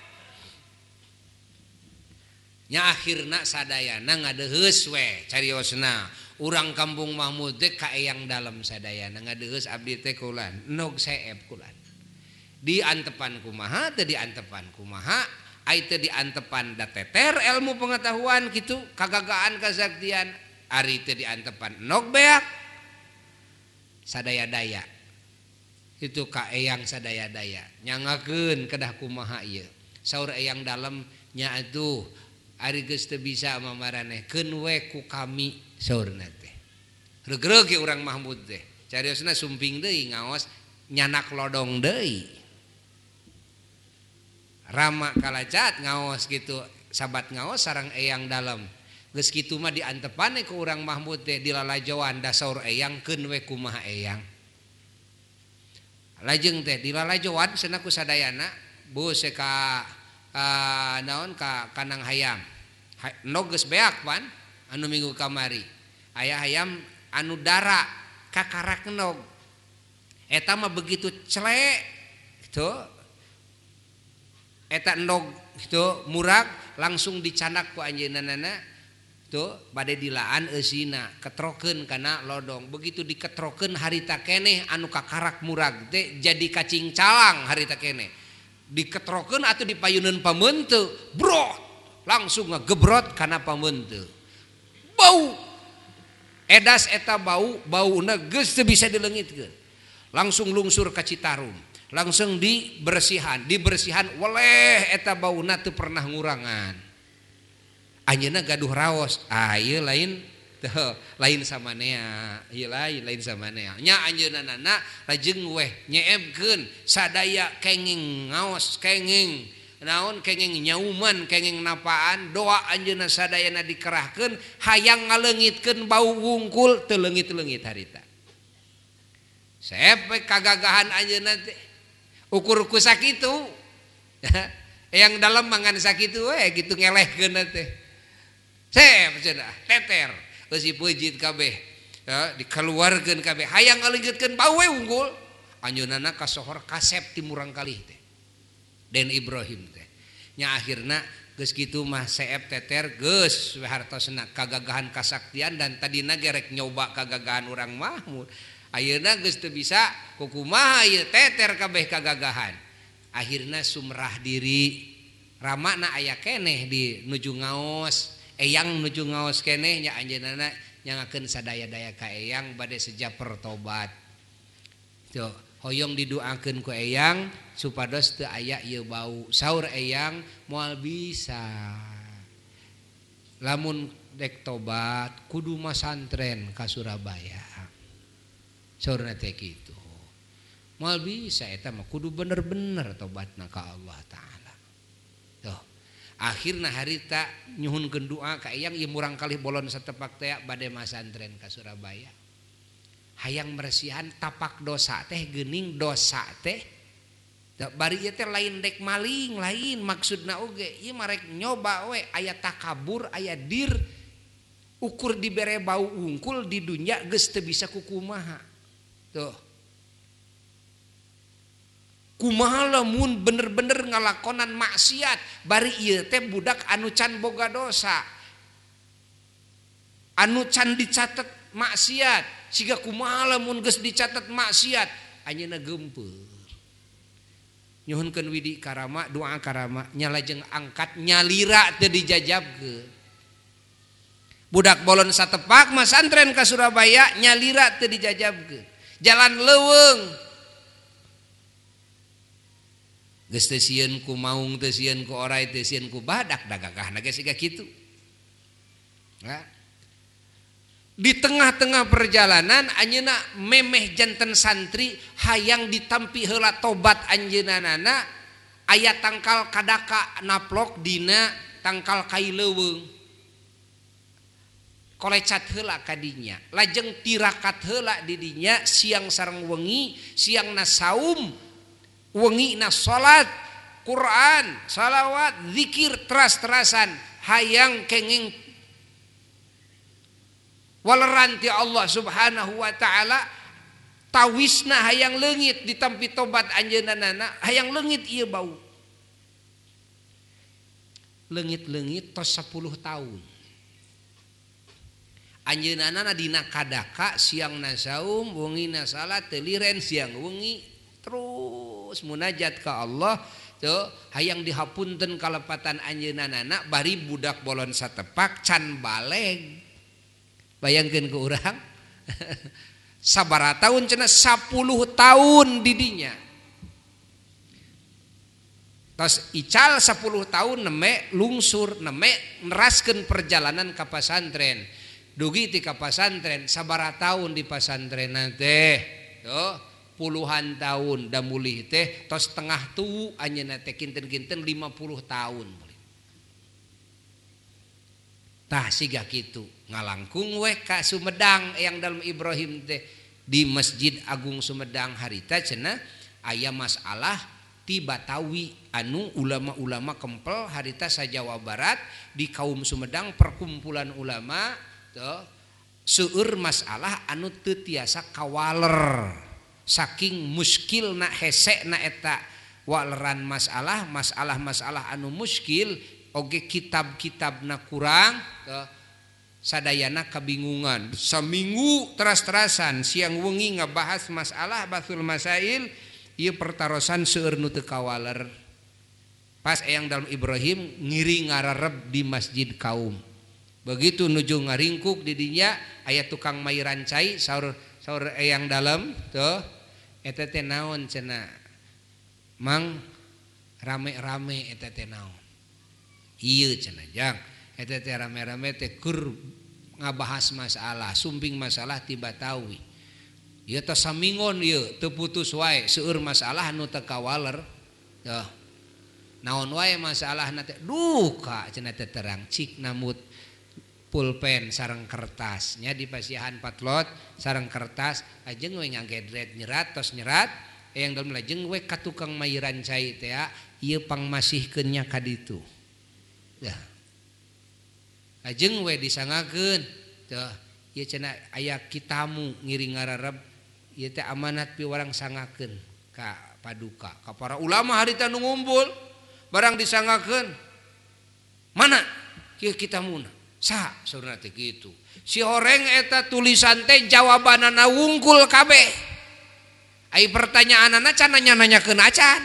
nya akhirna sadayana ngadeheus we cariosna urang kampung Mahmud teh ka eyang dalem sadayana ngadeheus abdi teh kulan nog seep kulan diantepan kumaha teu diantepan kumaha ai teu diantepan da teter ilmu pengetahuan kitu kagagaan kasaktian ari teu diantepan nog beak sadaya-daya itu ka eyang sadaya-daya nyangakeun kedah kumaha ieu saur eyang dalem nya atuh ari geus teu bisa mamaranehkeun we ku kami saurna teh regreg ge urang Mahmud teh cariosna sumping deui ngaos nyanak lodong deui rama kalacat ngaos gitu sabat ngaos sareng eyang dalem geus kitu mah diantepane ku urang Mahmud teh dilalajoan da saur eyang keun we kumaha eyang lajeng teh dilalajoan cenah ku sadayana beuh se ka uh, naon ka kanang hayam nog geus beak pan anu minggu kamari aya hayam anu dara kakarak nog eta mah begitu celek gitu eta nog gitu murag langsung dicanak ku anjeunna tuh bade dilaan eusina ketrokeun kana lodong begitu diketrokeun harita keneh anu kakarak murag teh jadi cacing calang harita keneh diketrokeun atuh dipayuneun pameunteun brot langsung ngagebrot kana pameunteun bau edas eta bau bauna geus teu bisa dileungitkeun langsung lungsur ka Citarum langsung dibersihan dibersihan weleh eta bauna teu pernah ngurangan anjeunna gaduh raos ah ieu lain teu lain samanea ieu lain lain samanea nya anjeunna lajeng weh nyeebkeun sadaya kenging ngaos kenging naon kenging nyauman kenging napaan doa anjeunna sadayana dikerahkeun hayang ngaleungitkeun bau wungkul teu leungit-leungit harita sepe kagagahan anjeunna teh ukur ku sakitu yang dalam mangan sakitu we gitu ngelehkeun teh Sep cenah teter geus dipejit kabeh ya dikeluarkeun kabeh hayang ngaleungkeutkeun bawe unggul anjeunna kasohor kasep ti murang kalih teh Den Ibrahim teh nya akhirna geus kitu mah seep teter geus hartosna kagagahan kasaktian dan tadina gerek nyoba kagagahan urang Mahmud ayeuna geus teu bisa kukumaha ieu teter kabeh kagagahan akhirna sumrah diri ramana aya keneh di nuju ngaos eyang nuju ngaos keneh nya anjeunna nyangakeun sadaya-daya ka eyang bade sejaper tobat tuh hoyong didoakeun ku eyang supados teu aya ieu bau saur eyang moal bisa lamun dek tobat kudu masantren ka Surabaya saurna teh kitu moal bisa eta mah kudu bener-bener tobatna ka Allah taala tuh akhirna harita nyuhunkeun doa ka eyang ieu murang kalih bolon satepak teh bade masantren ka Surabaya hayang meresihan tapak dosa teh geuning dosa teh bari ieu teh lain dek maling lain maksudna oge ieu marek nyoba we aya takabur aya dir ukur dibere bau ungkul di dunya geus teu bisa kukumaha tuh kumaha lamun bener-bener ngalakonan maksiat bari ieu teh budak anu can boga dosa anu can dicatet maksiat siga kumaha lamun geus dicatet maksiat anjeunna geumpeur nyuhunkeun widi karama doa karama nya lajeng angkat nyalira teu dijajabkeun budak bolon satepak masantren ka Surabaya nyalira teu dijajabkeun jalan leuweung geus teu sieun ku maung teu sieun ku oray teu sieun ku badak dagagahna geus siga kitu ya. Di tengah-tengah perjalanan anjeunna memeh janten santri hayang ditampi heula tobat anjeunana aya tangkal kadaka naplok dina tangkal kai leuweung kolecat heula ka dinya lajeng tirakat heula di dinya siang sareng wengi siangna saum wengina salat Quran salawat zikir teras-terasan hayang kenging waleran ti Allah subhanahu wa ta'ala tawisna hayang leungit ditampi tobat anjeunana hayang leungit ieu bau leungit-leungit tos sepuluh tahun anjeunana dina kadaka siangna saum wengina salat teu liren siang wengi terus munajat ka Allah tuh hayang dihapunten kalepatan anjeunana bari budak bolon satepak can baleg bayangkeun ke urang sabaraha tahun cenah sepuluh tahun didinya tos ical sepuluh tahun neme lungsur neme neraskeun perjalanan ka pasantren dugi ti ka pasantren sabaraha tahun di pasantren teh tuh puluhan tahun da mulih teh tos tengah tuwu anjeunna teh kinten-kinten lima puluh tahun tah siga kitu ngalangkung we ka Sumedang yang dalam Ibrahim teh di Masjid Agung Sumedang harita cenah aya masalah ti Batawi anu ulama-ulama kempel harita sa Jawa Barat di kaum Sumedang perkumpulan ulama tuh seueur masalah anu teu tiasa kawaler saking muskilna hesekna eta waleran masalah masalah-masalah anu muskil oge kitab-kitabna kurang tuh sadayana kabingungan saminggu teras-terasan siang wengi ngabahas masalah basul masail ieu pertarosan seueur nu teu kawaler pas eyang dalam Ibrahim ngiri ngarareb di masjid kaum begitu nuju ngaringkuk di dinya aya tukang mai rancai saur saur eyang dalam tuh eta teh naon cenah mang rame-rame eta teh naon ieu cenah jang eta teh rame-rame teh keur ngabahas masalah sumping masalah ti Batawi ieu teh samingon ieu teu putus wae seueur masalah anu teu kawaler teuh naon wae masalahna teh duka cenah teh terang cik namut pulpen sareng kertas nya di pasiahan patlot sareng kertas ajeng we ngagedret nyerat tos nyerat yang dalam lajeng we ka tukang mai rancai teh ieu pangmasihkeunnya ka ditu ya Lajeng we disangakeun teh ieu cenah aya kitamu ngiring ngararep ieu teh amanat piwarang sangakeun ka paduka ka para ulama harita nu ngumpul barang disangakeun mana kieu kitamuna saha saurna teh kitu si horeng eta tulisan teh jawabanana wungkul kabeh ai pertanyaanana can nanya-nanyakeun acan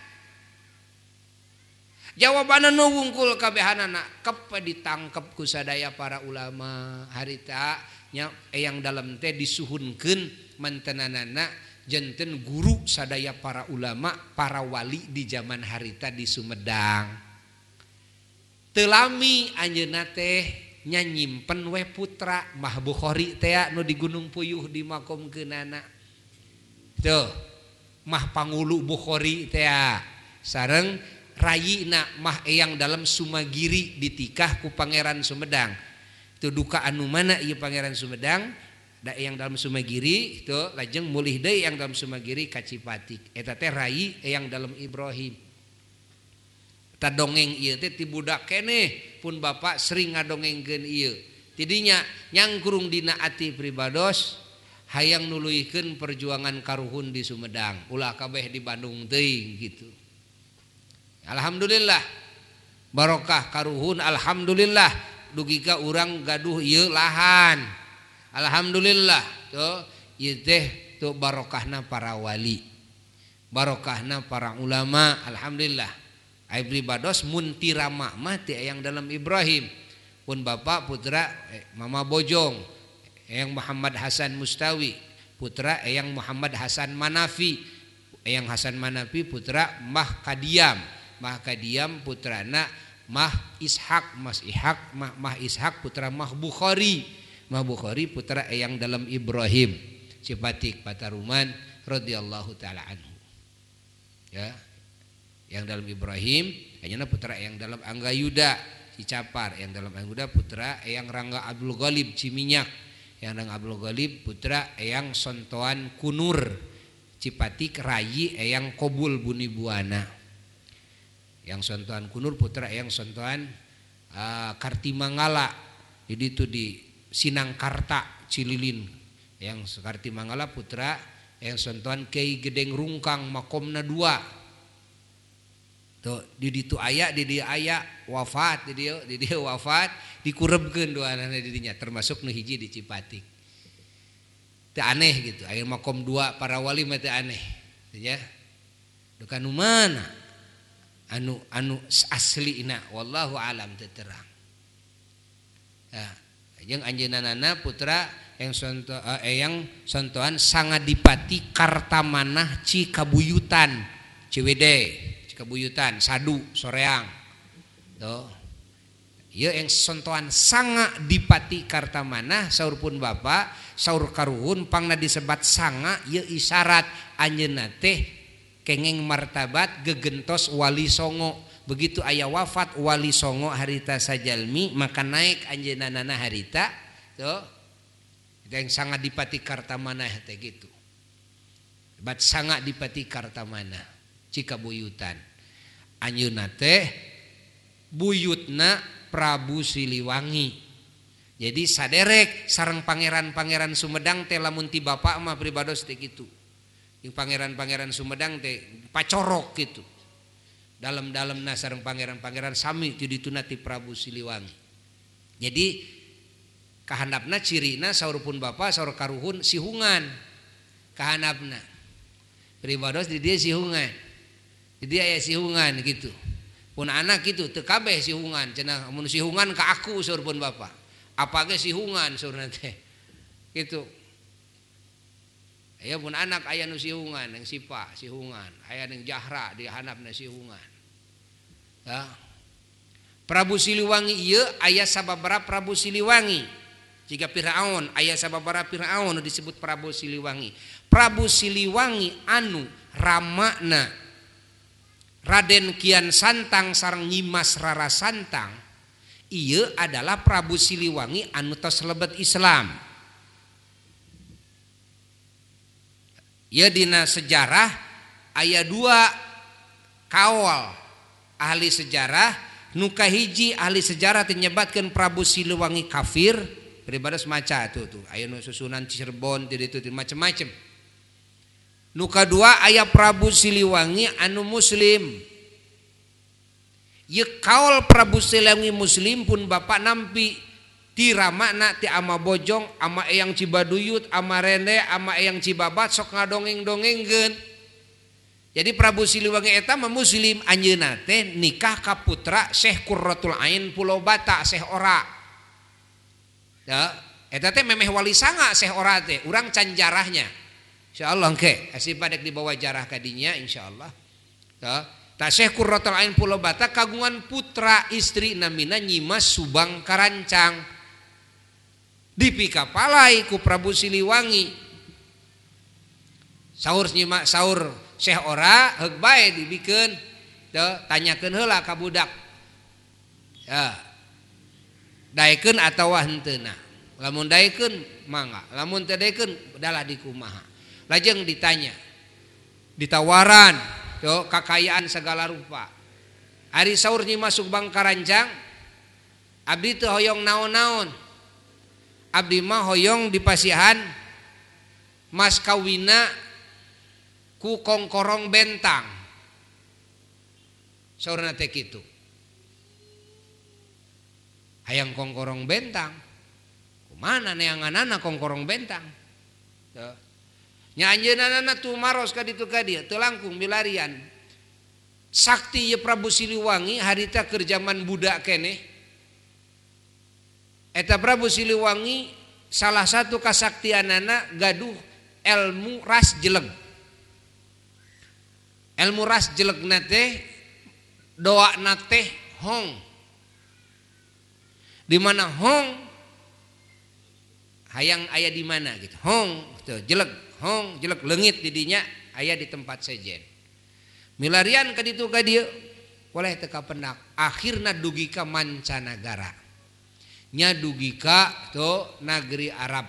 jawabanna nu wungkul kabehanana kep ditangkep ku sadaya para ulama harita nya yang dalam teh disuhunkeun mantenanana janten guru sadaya para ulama para wali di zaman harita di Sumedang teu lami anjeunna teh nya nyimpen we putra mah Bukhari teh nu di Gunung Puyuh dimakomkeunana tuh mah Pangulu Bukhari teh sareng rayina mah eyang dalam Sumagiri ditikah ku Pangeran Sumedang itu duka anu mana ieu Pangeran Sumedang da eyang dalam Sumagiri itu lajeng mulih deui yang dalam Sumagiri ka Cipatik eta teh rai eyang dalam Ibrahim ta dongeng ieu teh ti budak keneh pun bapak sering ngadongengkeun ieu tidinya nyangkurung dina ati pribados hayang nuluykeun perjuangan karuhun di Sumedang ulah kabeh di Bandung teuing gitu. Alhamdulillah barokah karuhun alhamdulillah dugi ka urang gaduh ieu lahan alhamdulillah tuh ieu teh tuh barokahna para wali barokahna para ulama alhamdulillah ai pribados mun tirama mah teh yang dalam Ibrahim pun bapak putra eh, mama Bojong eyang Muhammad Hasan Mustawi putra eyang Muhammad Hasan Manafi eyang Hasan Manafi putra Mah Kadiam Mah Kadiam putrana Mah Ishak Mas Ishak Mah, Mah Ishak putra Mah Bukhari Mah Bukhari putra eyang dalam Ibrahim Cipatik Pataruman radhiyallahu taala anhu ya yang dalam Ibrahim hanya putra yang dalam Angga Yuda Cicapar yang dalam Angga Yuda putra eyang Rangga Abdul Ghalib Ciminyak yang dalam Abdul Ghalib putra eyang Sontoan Kunur Cipatik Rayi eyang Kobul Bunibuana yang Sontoan Kunur putra eyang Sontoan uh, Kartimangala jadi itu di Sinangkarta Cililin yang Kartimangala putra eyang Sontoan Kiai Gedeng Rungkang makomna dua tuh di ditu aya di dia aya wafat di dia di dia wafat dikurebkeun dua anana di dinya termasuk nu hiji di Cipatik teu aneh gitu aya makom dua para wali mah teu aneh ya duka nu mana anu anu aslina wallahu alam teu terang ya jeung anjeunana putra yang sonto eh, yang sontoan Sangadipati Kartamanah Cikabuyutan Ciwidey Kabuyutan Sadu Soreang tuh ieu yang sontoan Sanga Dipati Kartamanah saur pun bapak saur karuhun pangna disebat sanga ieu isyarat anjeunna teh kengeng martabat gegentos wali songo begitu aya wafat wali songo harita sajalmi maka naik anjeunana harita tuh yang Sanga Dipati Kartamanah teh gitu bat Sanga Dipati Kartamanah Cikabuyutan anjeunna teh buyutna Prabu Siliwangi jadi saderek sareng pangeran-pangeran Sumedang teh lamun ti bapak mah pribados teh kitu jeung pangeran-pangeran Sumedang teh pacorok gitu dalam-dalemna sareng pangeran-pangeran sami ti dituna ti Prabu Siliwangi jadi kahandapna cirina saur pun bapak saur karuhun sihungan kahandapna pribados di dia sihungan jadi aya sihungan gitu pun anak gitu teu kabeh sihungan cenah mun sihungan ka aku saur pun bapak apa ge sihungan saurna teh gitu aya pun anak aya nu sihungan yang sipa sihungan aya nu jahra di handapna sihungan ya Prabu Siliwangi ieu aya sababaraha Prabu Siliwangi jika Firaun aya sababaraha Firaun disebut Prabu Siliwangi Prabu Siliwangi anu ramana Raden Kian Santang sareng Nyimas Rara Santang ieu adalah Prabu Siliwangi anu tos lebet Islam ieu dina sejarah aya dua kawal ahli sejarah nuka hiji ahli sejarah menyebatkan Prabu Siliwangi kafir daripada semaca tuh tuh aya nu susunan Cirebon di ditu macam-macam. Nuka dua aya Prabu Siliwangi anu muslim. Ye kaul Prabu Siliwangi muslim pun bapak nampi ti ramakna ti ama Bojong ama eyang Cibaduyut ama Rende ama eyang Cibabat sok ngadongeng-dongengkeun. Jadi Prabu Siliwangi eta mah muslim anjeunna teh nikah ka putra Syekh Qurratul Ain Pulau Bata Syekh Ora. Ya, eta teh memeh wali sanga Syekh Ora teh, urang can jarahnya. Insyaallah engke asih padek dibawa jarah ka dinya insyaallah. Ya, ta Syekh Qurratul Ain Pulau Bata kagungan putra istri namina Nyimas Subang Karancang. Dipikapalai ku Prabu Siliwangi. Saur nyimak saur Syekh Ora heug bae dibikeun teu tanyakeun heula ka budak. Ya. Daekeun atawa henteu na. Lamun daekeun mangga, lamun teu daekeun dalah dikumaha. Lajeng ditanya. Ditawaran teu kakayaan segala rupa. Ari saur Nyi masuk Bang Karancang abdi teu hoyong naon-naon. Abdi mah hoyong dipasihan mas kawina ku kongkorong bentang. Saurna teh kitu. Hayang kongkorong bentang. Kumana neanganana kongkorong bentang? Tuh. Nya anjeunana tu maros ka ditu ka dieu teu langkung milarian. Sakti ye Prabu Siliwangi harita keur zaman budak keneh. Eta Prabu Siliwangi salah satu kasaktianana gaduh ilmu ras jeleg. Ilmu ras jeleg nate doa nate hong. Di mana hong hayang aya di mana gitu. Hong tuh jeleg, hong jeleg leungit di dinya aya di tempat sejen. Milarian ka ditu ka dieu oleh teu kapendak. Akhirna dugi ka mancanagara. Nya dugi ka tuh negeri Arab.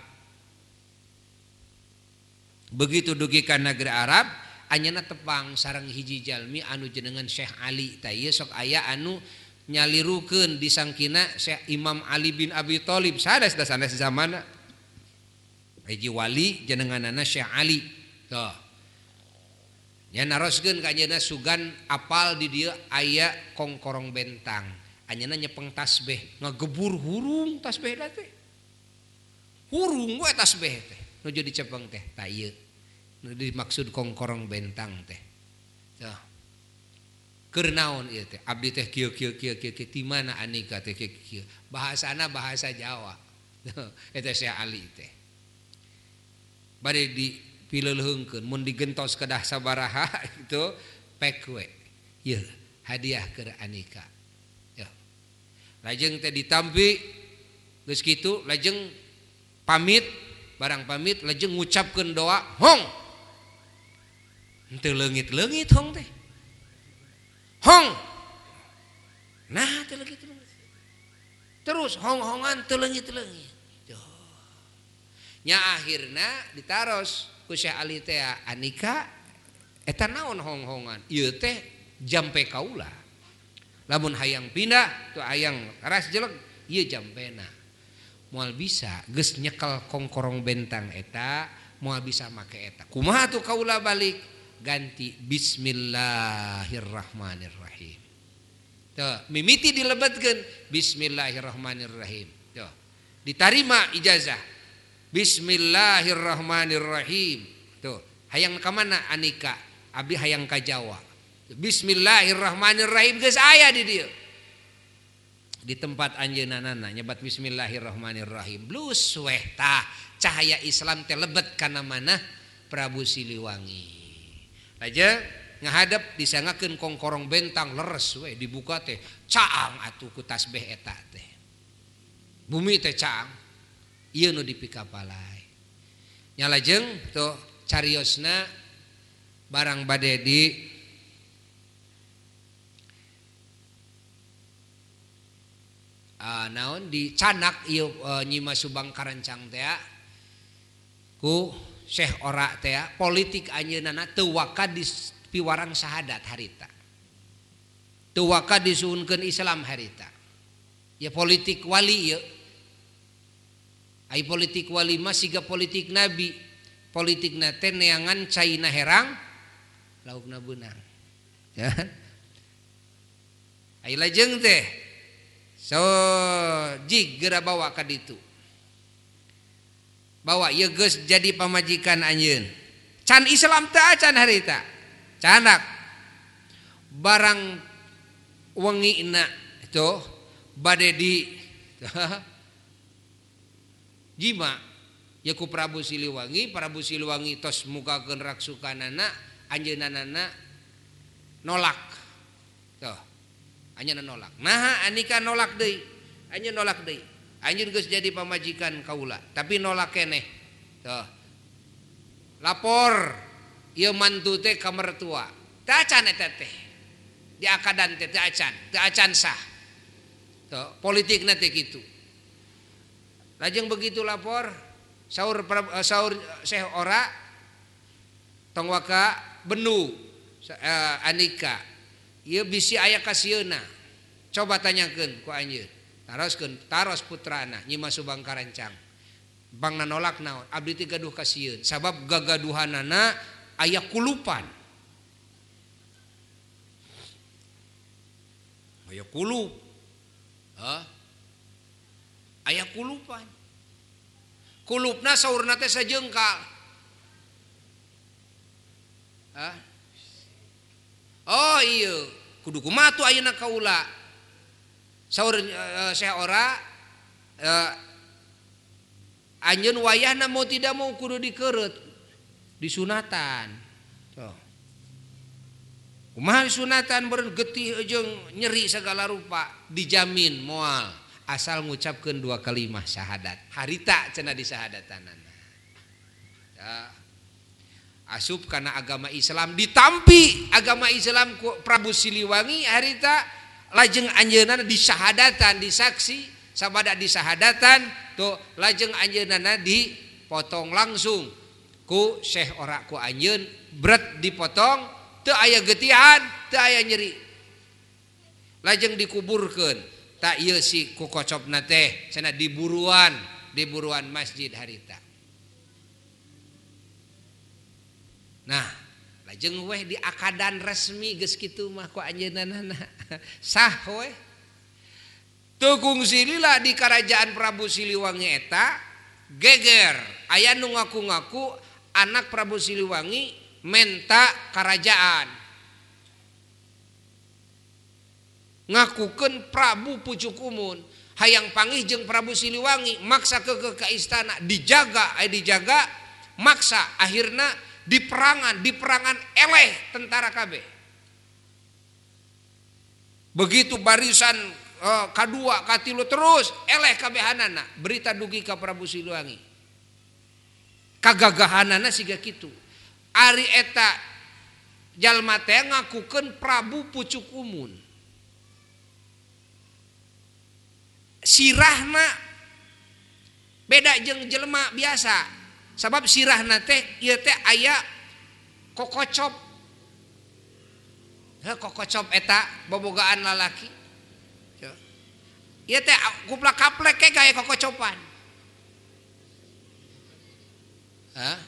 Begitu dugi ka negeri Arab anyana tepang sareng hiji jalmi anu jenengan Syekh Ali tah ieu sok aya anu nyalirukeun disangkina Syekh Imam Ali bin Abi Thalib sanes-sanes zamanna hiji wali jenenganana Syekh Ali tuh nya naroskeun ka anjeunna sugan apal di dieu aya kongkorong bentang anjeunna nyepeng tasbih ngagebur hurung tasbih da teh hurung we tasbih teh nuju dicepeng teh tah ieu dimaksud kongkorong bentang teh. Tuh. Keur naon ieu teh? Abdi teh kieu kieu kieu kieu ti mana anika teh kieu kieu. Bahasana bahasa Jawa. Eta Syekh Ali teh. Bade dipileuleungkeun mun digentos kedah sabaraha itu pek we. Ieu hadiah keur anika. Yo. Lajeng teh ditampi geus kitu lajeng pamit barang pamit lajeng ngucapkeun doa hong. Henteu leungit-leungit hong teh. Hong. Nah teu leungit-leungit. Terus hong-hongan teu leungit-leungit. Nya akhirna ditaros ku Syekh Ali teh anika eta naon hong-hongan? Ieu teh jampe kaula. Lamun hayang pindah tu hayang ras jeleg ieu jampena. Moal bisa geus nyekel kongkorong bentang eta moal bisa make eta. Kumaha tuh kaula balik? Ganti bismillahirrahmanirrahim. Tuh, mimiti dilebetkeun bismillahirrahmanirrahim. Tuh. Ditarima ijazah. Bismillahirrahmanirrahim. Tuh, hayang ka mana anika? Abdi hayang ka Jawa. Bismillahirrahmanirrahim geus aya di dieu. Di tempat anjeunana nyebat bismillahirrahmanirrahim. Blus weh tah cahaya Islam teh lebet kana mana Prabu Siliwangi. Lajeng ngahadap disangakeun kongkorong bentang leres we dibuka teh caang atuh ku tasbih eta teh. Bumi teh caang. Ieu nu dipikapalai. Nya lajeng tuh cariosna barang bade di uh, naon di Canak ieu uh, Nyi Masubang Karancang teh ku Syekh Ora teh politik anjeunana teu waka di piwarang sahadat harita. teu waka disuhunkeun Islam harita. Ya politik wali ya. Ai politik wali mah siga politik nabi. Politikna teh neangan caina herang laukna beunang. Ya. Ai lajeng teh so jig geura bawa ka ditu. Bawa ieu geus jadi pamajikan anjeun. Can Islam teh acan harita. Canak barang wengina itu bade di jima ya ku Prabu Siliwangi. Prabu Siliwangi tos mugakeun raksukanana anjeunana nolak tuh anjeunna nolak. Nah anika nolak deui, anjeun nolak deui, anjeun geus jadi pamajikan kaula tapi nolak keneh tuh lapor ieu mantu teh ka mertua teu acan eta teh di akadan teh teu acan teu acan sah tuh politikna teh kitu. Lajeng begitu lapor saur saur Syekh Ora tong waka benu uh, anika ieu bisi aya kasieuna coba tanyakeun ku anjeun taroskeun taros putrana Nyi Mas Subang Karancang bangna nolak naon abdi teh gaduh kasieun sabab gagaduhanana aya kulupan aya kulup ha aya kulupan kulupna saurna teh sajengkal. Hah? Oh iya kudu kumaha tu ayeuna kaula saur uh, Syekh Ora uh, anjeun wayahna mau tidak mau kudu dikeureut disunatan tuh kumaha disunatan beureun getih jeung nyeri segala rupa dijamin moal asal ngucapkeun dua kalimah syahadat harita cenah di syahadatanana ya. Asup kana agama Islam ditampi agama Islam ku Prabu Siliwangi harita lajeng anjeunana disyahadatan disaksi sabada disyahadatan tuh lajeng anjeunana dipotong langsung ku Syekh Ora ku anjeun bret dipotong teu aya getihan teu aya nyeri lajeng dikuburkeun tak ieu si ku kocopna teh cenah diburuan diburuan masjid harita. Nah lajeng weh di akadan resmi geus kitu mah ku anjeunana sah weh teu kungsi lila di karajaan Prabu Siliwangi eta geger aya nu ngaku-ngaku anak Prabu Siliwangi menta karajaan ngakukeun Prabu Pucuk Umun hayang panggih jeung Prabu Siliwangi maksa ke ka istana dijaga aya dijaga maksa akhirna di perangan di perangan eleh tentara kabeh begitu barisan uh, kadua katilu terus eleh kabehanana berita dugi ka Prabu Siliwangi kagagahanana siga kitu ari eta jalma teh ngakukeun Prabu Pucuk Umun sirahna beda jeung jelema biasa sabab sirahna teh ieu teh aya kokocop ha kokocop eta bobogaan lalaki ieu teh kuplak kaplek ke gaya kokocopan ha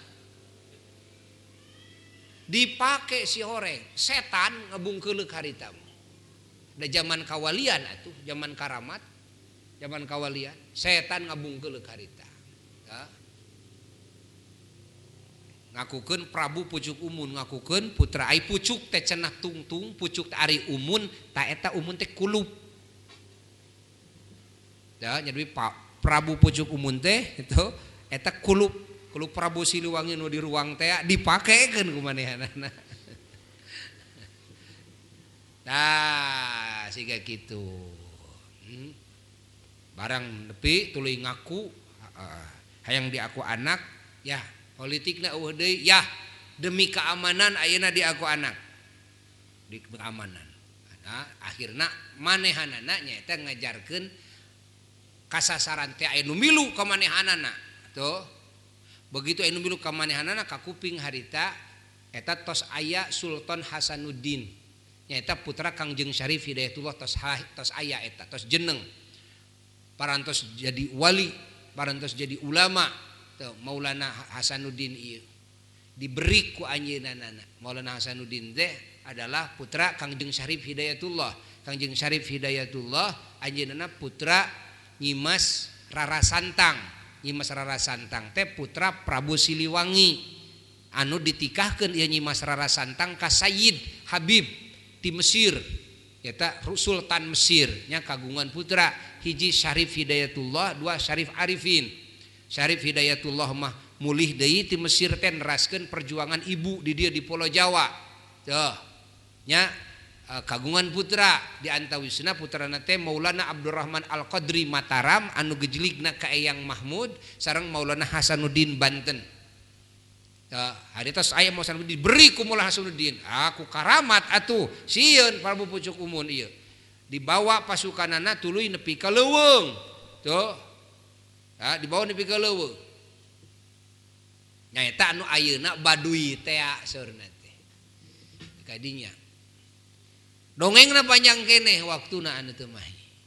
dipake si horeng setan ngebungkeuleuk harita da zaman kawalian atuh zaman karamat zaman kawalian setan ngabungkeuleuk harita ha ngakukeun Prabu Pucuk Umun ngakukeun putra ai pucuk teh cenah tungtung pucuk ari umun ta eta umun teh kulup ya jadi Pak Prabu Pucuk Umun teh itu eta kulup kulup Prabu Siliwangi nu di ruang teh dipakekeun ku manehanana nah siga kitu hmm. Barang nepi tuluy ngaku uh, hayang diaku anak ya politikna eueuh deui yah demi keamanan ayeuna di aku anak di keamanan nah, akhirna manehanana nyaeta ngajarkeun kasasaran teh aya nu milu ka manehanana tuh begitu aya nu milu ka manehanana ka kuping harita eta tos aya Sultan Hasanuddin nyaeta putra Kangjeng Syarif Hidayatullah tos tos aya eta tos jeneng parantos jadi wali parantos jadi ulama tuh Maulana Hasanuddin ieu diberi ku anjeunana Maulana Hasanuddin teh adalah putra Kangjeng Syarif Hidayatullah. Kangjeng Syarif Hidayatullah anjeunana putra Nyimas Rara Santang. Nyimas Rara Santang teh putra Prabu Siliwangi anu ditikahkeun ieu Nyimas Rara Santang ka Sayyid Habib di Mesir eta Sultan Mesir nya kagungan putra hiji Syarif Hidayatullah dua Syarif Arifin. Syarif Hidayatullah mah mulih deui ti Mesir teh neraskeun perjuangan ibu di dieu di Pulau Jawa tuh nya kagungan putra di antawisna putrana teh Maulana Abdurrahman Al-Qadri Mataram anu gejligna ka Eyang Mahmud sareng Maulana Hasanuddin Banten. Ya, hari tos aya mau Hasanuddin diberi ku Maulana Hasanuddin. Aku karamat atuh sieun Prabu Pucuk Umun ieu. Dibawa pasukanana tuluy nepi ka leuweung. Tuh. Ya, dibawa nepi ka leuweung. Nyaeta anu ayeuna Baduy teh saurna teh. Kadinya. Dongengna panjang keneh waktuna anu teu mah.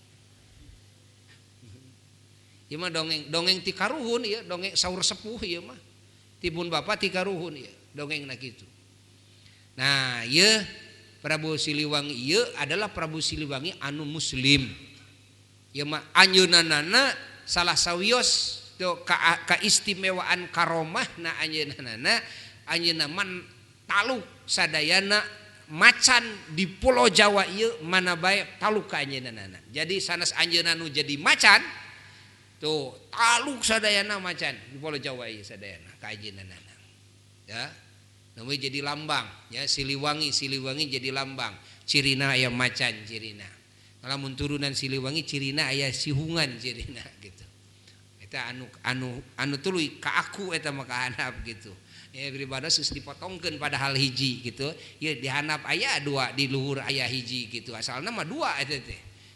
Ieu mah dongeng dongeng ti karuhun ieu, dongeng saur sepuh ieu mah. Tibun bapa ti karuhun ieu, dongengna kitu. Nah, ieu Prabu Siliwangi ieu adalah Prabu Siliwangi anu muslim. Ieu mah anjeunanana salah sawios teu ka, kaistimewaan karomahna anjeunanana anjeunna man taluk sadayana macan di Pulau Jawa ieu mana bae taluk ka anjeunanana. Jadi sanes anjeunna nu jadi macan tuh taluk sadayana macan di Pulau Jawa ieu sadayana ka anjeunanana. Ya. Namanya jadi lambang ya Siliwangi Siliwangi jadi lambang cirina aya macan cirina. Lamun turunan Siliwangi cirina aya sihungan cirina gitu. Eta anu anu anu tuluy ka aku eta mah ka handap gitu. Ya beribadah sus dipotongkeun padahal hiji gitu. Ya di handap aya dua di luhur aya hiji gitu. Asalna mah dua eta teh.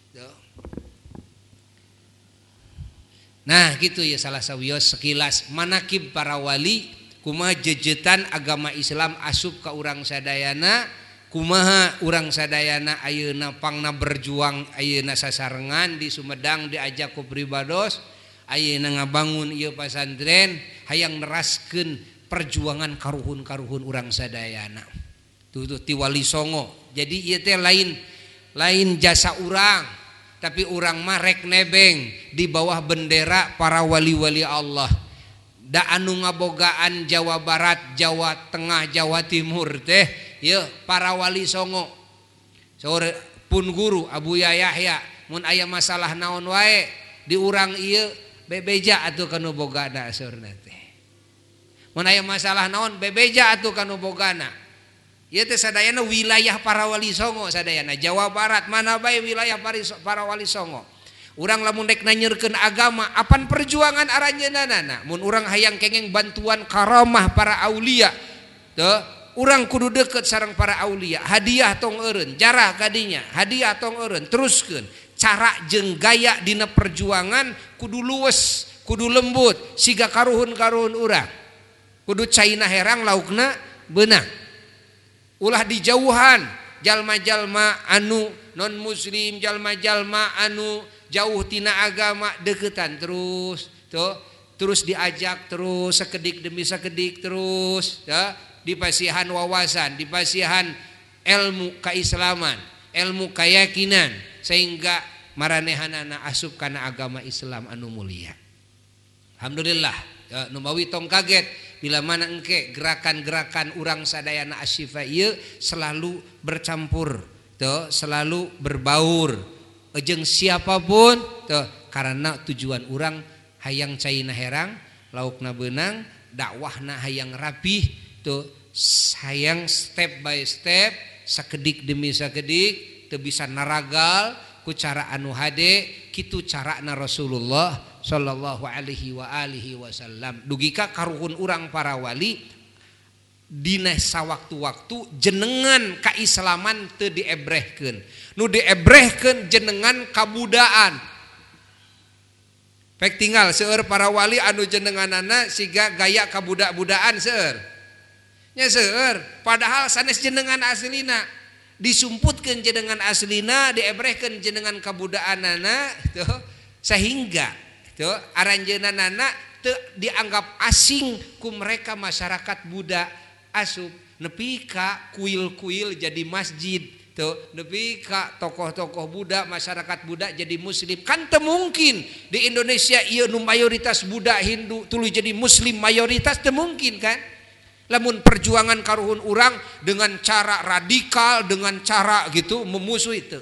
Nah gitu ya salah sawios sekilas manakib para wali kumaha jejetan agama Islam asup ka urang sadayana kumaha urang sadayana ayeuna pangna berjuang ayeuna sasarengan di Sumedang diajak ku pribados ayeuna ngabangun ieu pasantren hayang neraskeun perjuangan karuhun-karuhun urang sadayana tuh tuh ti Wali Songo. Jadi ieu teh lain lain jasa urang tapi urang mah rek nebeng di bawah bendera para wali-wali Allah. Da anu ngabogaan Jawa Barat, Jawa Tengah, Jawa Timur teh ya para Wali Songo. Saur pun guru Abu Yahya mun aya masalah naon wae di urang ieu bebeja atuh kanu bogana saurna teh. Mun aya masalah naon bebeja atuh kanu bogana. Ieu teh sadayana wilayah para Wali Songo sadayana Jawa Barat mana bae wilayah para Wali Songo. Urang lamun dek nanyerkeun agama apan perjuangan aranjeunana mun urang hayang kengeng bantuan karamah para aulia teu urang kudu deukeut sareng para aulia hadiah tong eureun jarah kadinya hadiah tong eureun teruskeun cara jeung gaya dina perjuangan kudu luwes kudu lembut siga karuhun-karuhun urang kudu caina herang laukna beunang ulah dijauhan jalma-jalma anu non muslim jalma-jalma anu jauh tina agama deketan terus tuh terus diajak terus sekedik demi sekedik terus ya dipasihan wawasan dipasihan ilmu keislaman ilmu keyakinan sehingga maranehanana asup kana agama Islam anu mulia. Alhamdulillah ya, nu mawi tong kaget bila mana engke gerakan-gerakan urang sadayana asyifa ieu selalu bercampur tuh selalu berbaur jeung siapapun tuh karena tujuan urang hayang caina herang laukna beunang dakwahna hayang rapih tuh hayang step by step sakedik demi sakedik teu bisa naragal ku cara anu hade kitu carana Rasulullah sallallahu alaihi wa alihi wasallam dugika karuhun urang para wali dina sawaktu-waktu jenengan kaislaman teu diebrehkeun nu diebrehkeun jenengan kabudaan pek tinggal seueur para wali anu jenenganana siga gaya kabudak-budaan seueur nya seueur padahal sanes jenengan aslina disumputkeun jenengan aslina, diebrehkeun jenengan kabudaanana tuh, sehingga tuh aranjeunana teu dianggap asing ku mereka masyarakat Buddha asup nepi ka kuil-kuil jadi masjid tuh, nepi ka tokoh-tokoh Buddha masyarakat Buddha jadi muslim. Kan teu mungkin di Indonesia ieu nu mayoritas Buddha Hindu tuluy jadi muslim mayoritas, teu mungkin kan. Lamun perjuangan karuhun urang dengan cara radikal, dengan cara gitu memusuhi itu.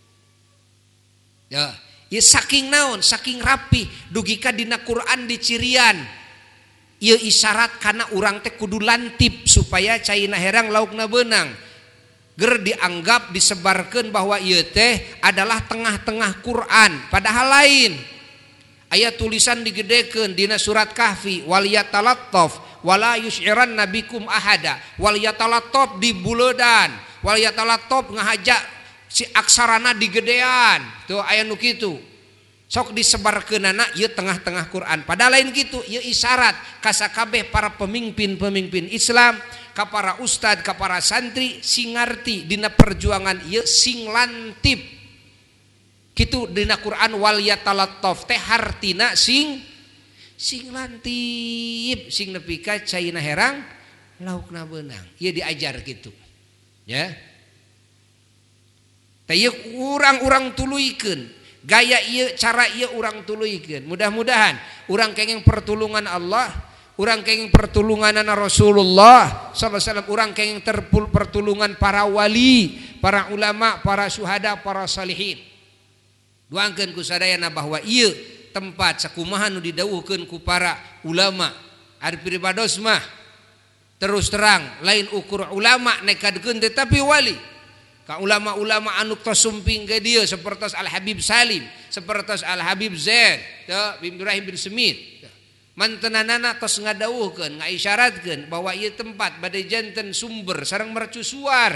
Ya, ieu saking naon, saking rapi dugika dina Quran dicirian. Ieu isyarat kana urang teh kudu lantip supaya caina herang laukna beunang. Ger dianggap disebarkeun bahwa ieu teh adalah tengah-tengah Quran, padahal lain. Aya tulisan digedekeun dina surat Kahfi, wal yatalattaf wala yus'iran nabikum ahada, wal yatalattaf di buledan, wal yatalattaf ngahaja si aksarana digedean. Tuh aya nu kitu. Sok disebarkeunana ieu tengah-tengah Quran. Padahal lain kitu, ieu isyarat ka sakabeh para pemimpin-pemimpin Islam, ka para ustad, ka para santri sing ngarti dina perjuangan ieu sing lantip. Kitu dina Quran wal yatalattaf teh hartina sing sing lantip, sing nepi ka caina herang laukna beunang. Ieu diajar kitu. Ya. Teh ieu urang-urang tuluykeun. Gaya ieu cara ieu urang tuluykeun. Mudah-mudahan urang kenging pertulungan Allah, urang kenging pertulunganana Rasulullah sallallahu alaihi wasallam, urang kenging terpul pertulungan para wali, para ulama, para syuhada, para salihin. Duangkeun ku sadayana bahwa ieu tempat sakumaha nu didawuhkeun ku para ulama ari pribados mah terus terang lain ukur ulama nekadkeun tetapi wali. Ka ulama-ulama anu tos sumping ke dieu sapertos Al Habib Salim, sapertos Al Habib Zaid, teh Ibrahim bin Smith. Mantenanana tos ngadawuhkeun, ngaisyaratkeun bahwa ieu tempat bade janten sumber sareng mercusuar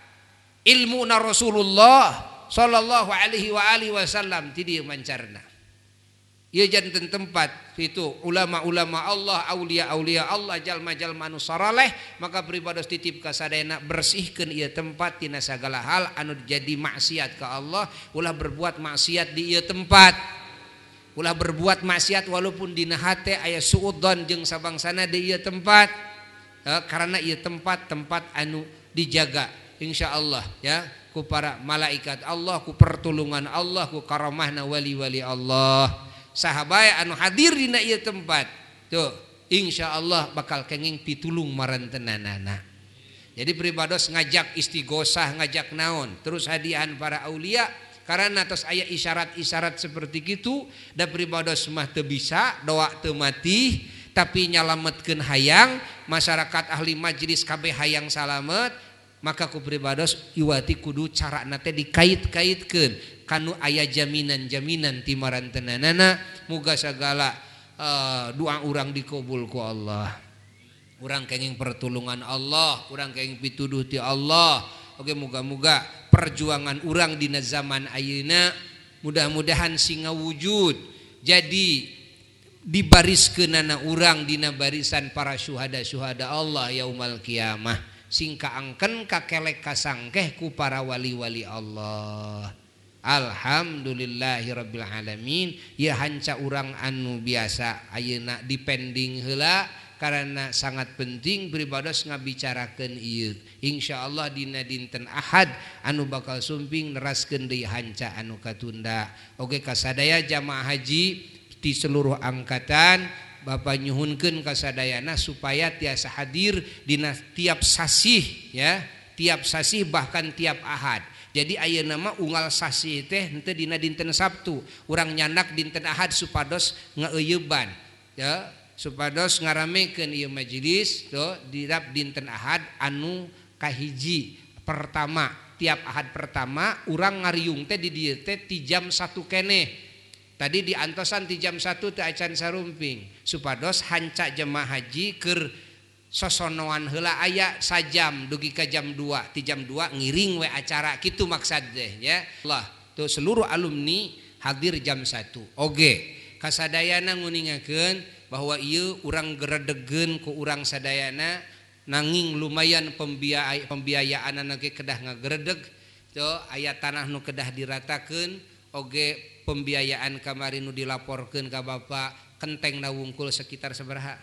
ilmu na Rasulullah sallallahu alaihi wa alihi wasallam ti dieu mancarna. Ieu janten tempat itu ulama-ulama Allah, aulia-aulia Allah, jalma-jalma anu saleh, maka pribados titip ka sadayana bersihkeun ieu tempat tina sagala hal anu jadi maksiat ka Allah, ulah berbuat maksiat di ieu tempat. Ulah berbuat maksiat walaupun dina hate aya suudzon jeung sabangsana di ieu tempat. Eh, karena ieu tempat tempat anu dijaga insyaallah ya ku para malaikat Allah, ku pertulungan Allah, ku karamahna wali-wali Allah. Sahabat anu hadir dina ieu tempat tuh insyaallah bakal kenging pitulung marantenanana. Jadi pribados ngajak istighosah, ngajak naon, terus hadiahan para aulia karena tos aya isyarat-isyarat seperti kitu da pribados mah teu bisa doa teu mati tapi nyalametkeun hayang masyarakat ahli majlis kabeh hayang salamet, maka ku pribados iwati kudu carana teh dikait-kaitkeun kanu aya jaminan-jaminan ti marantenanana muga segala uh, doa urang dikabul ku Allah. Urang kenging pertulungan Allah, urang kenging pituduh ti Allah. Oke, muga-muga perjuangan urang dina zaman ayeuna mudah-mudahan sing ngawujud jadi dibariskeunana urang dina barisan para syuhada-syuhada Allah yaumal kiamah, sing kaangken kakelek kasangkeh ku para wali-wali Allah. Alhamdulillahirabbil alamin. Ya hanca urang anu biasa ayeuna dipending heula karena sangat penting pribados ngabicarakeun ieu. Insyaallah dina dinten Ahad anu bakal sumping neraskeun deui hanca anu katunda. Oge kasadaya jamaah haji di seluruh angkatan Bapak nyuhunkeun kasadayana supaya tiasa hadir dina tiap sasih ya, tiap sasih bahkan tiap Ahad. Jadi ayeuna mah unggal sasih teh henteu dina dinten Sabtu, urang nyanak dinten Ahad supados ngaeuyeban ya, supados ngaramekeun ieu majelis tuh dirap dinten Ahad anu kahiji pertama. Tiap Ahad pertama urang ngariung teh di dieu teh ti jam satu keneh. Tadi diantosan ti jam satu teh acan sarumping supados hanca jemaah haji keur sosonoan heula aya sajam dugi ka jam dua, ti jam dua ngiring we acara kitu maksad teh ya. Allah tuh seluruh alumni hadir jam satu. Oge kasadayana nguningakeun bahwa ieu urang geredegeun ku urang sadayana nanging lumayan pembiayaan pembiayaan ge kedah ngageredeg tuh aya tanah nu kedah diratakeun oge pembiayaan kamari nu dilaporkeun ka Bapak kenteng na wungkul sekitar sabaraha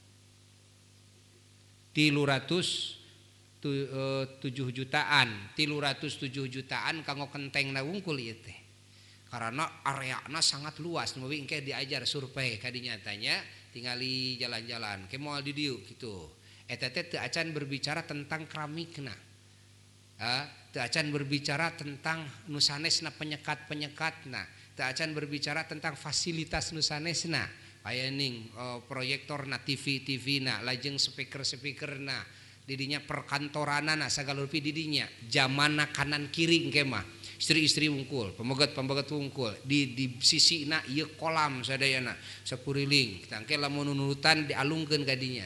tilu ratus tujuh jutaan tilu ratus tujuh jutaan kanggo kenteng na wungkul ieu teh karena areana sangat luas nu engke diajar survei kadinya tanya tingali jalan-jalan ke moal di dieu kitu eta teh teu acan berbicara tentang keramikna ha teu acan berbicara tentang nu sanesna penyekat-penyekatna teu acan berbicara tentang fasilitas nu sanesna aya ning uh, proyektorna T V T V-na lajeng speaker-speakerna didinya perkantoranana sagala rupi didinya zamanna kanan kiri engke mah istri-istri wungkul pemogot-pemogot wungkul di di sisina ieu kolam sadayana sapuriling kita engke lamun nunutan dialungkeun ka dinya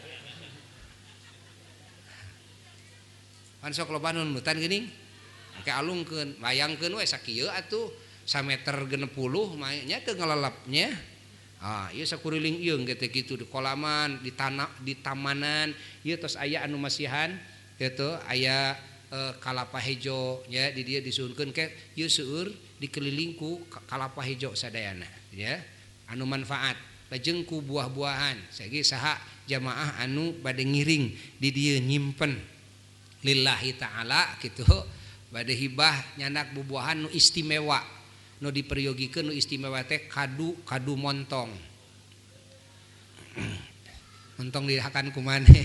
pan sok loba nunutan geuning engke alungkeun bayangkeun we sakieu atuh sameter genep puluh mah nya teu ngalelapnya ah ieu sakuriling ieu engke teh kitu di kolaman di tanah di tamanan ieu tos aya anu masihan kitu aya e, kalapa hejo ya di dia disuhunkeun ke ieu seueur dikeliling ku kalapa hejo sadayana ya anu manfaat lajeng ku buah-buahan sagi saha jamaah anu bade ngiring di dieu nyimpen lillahi taala kitu bade hibah nyanak bubuahan nu istimewa nu diperyogikan nu istimewa teh kadu kadu montong montong dihakan kumane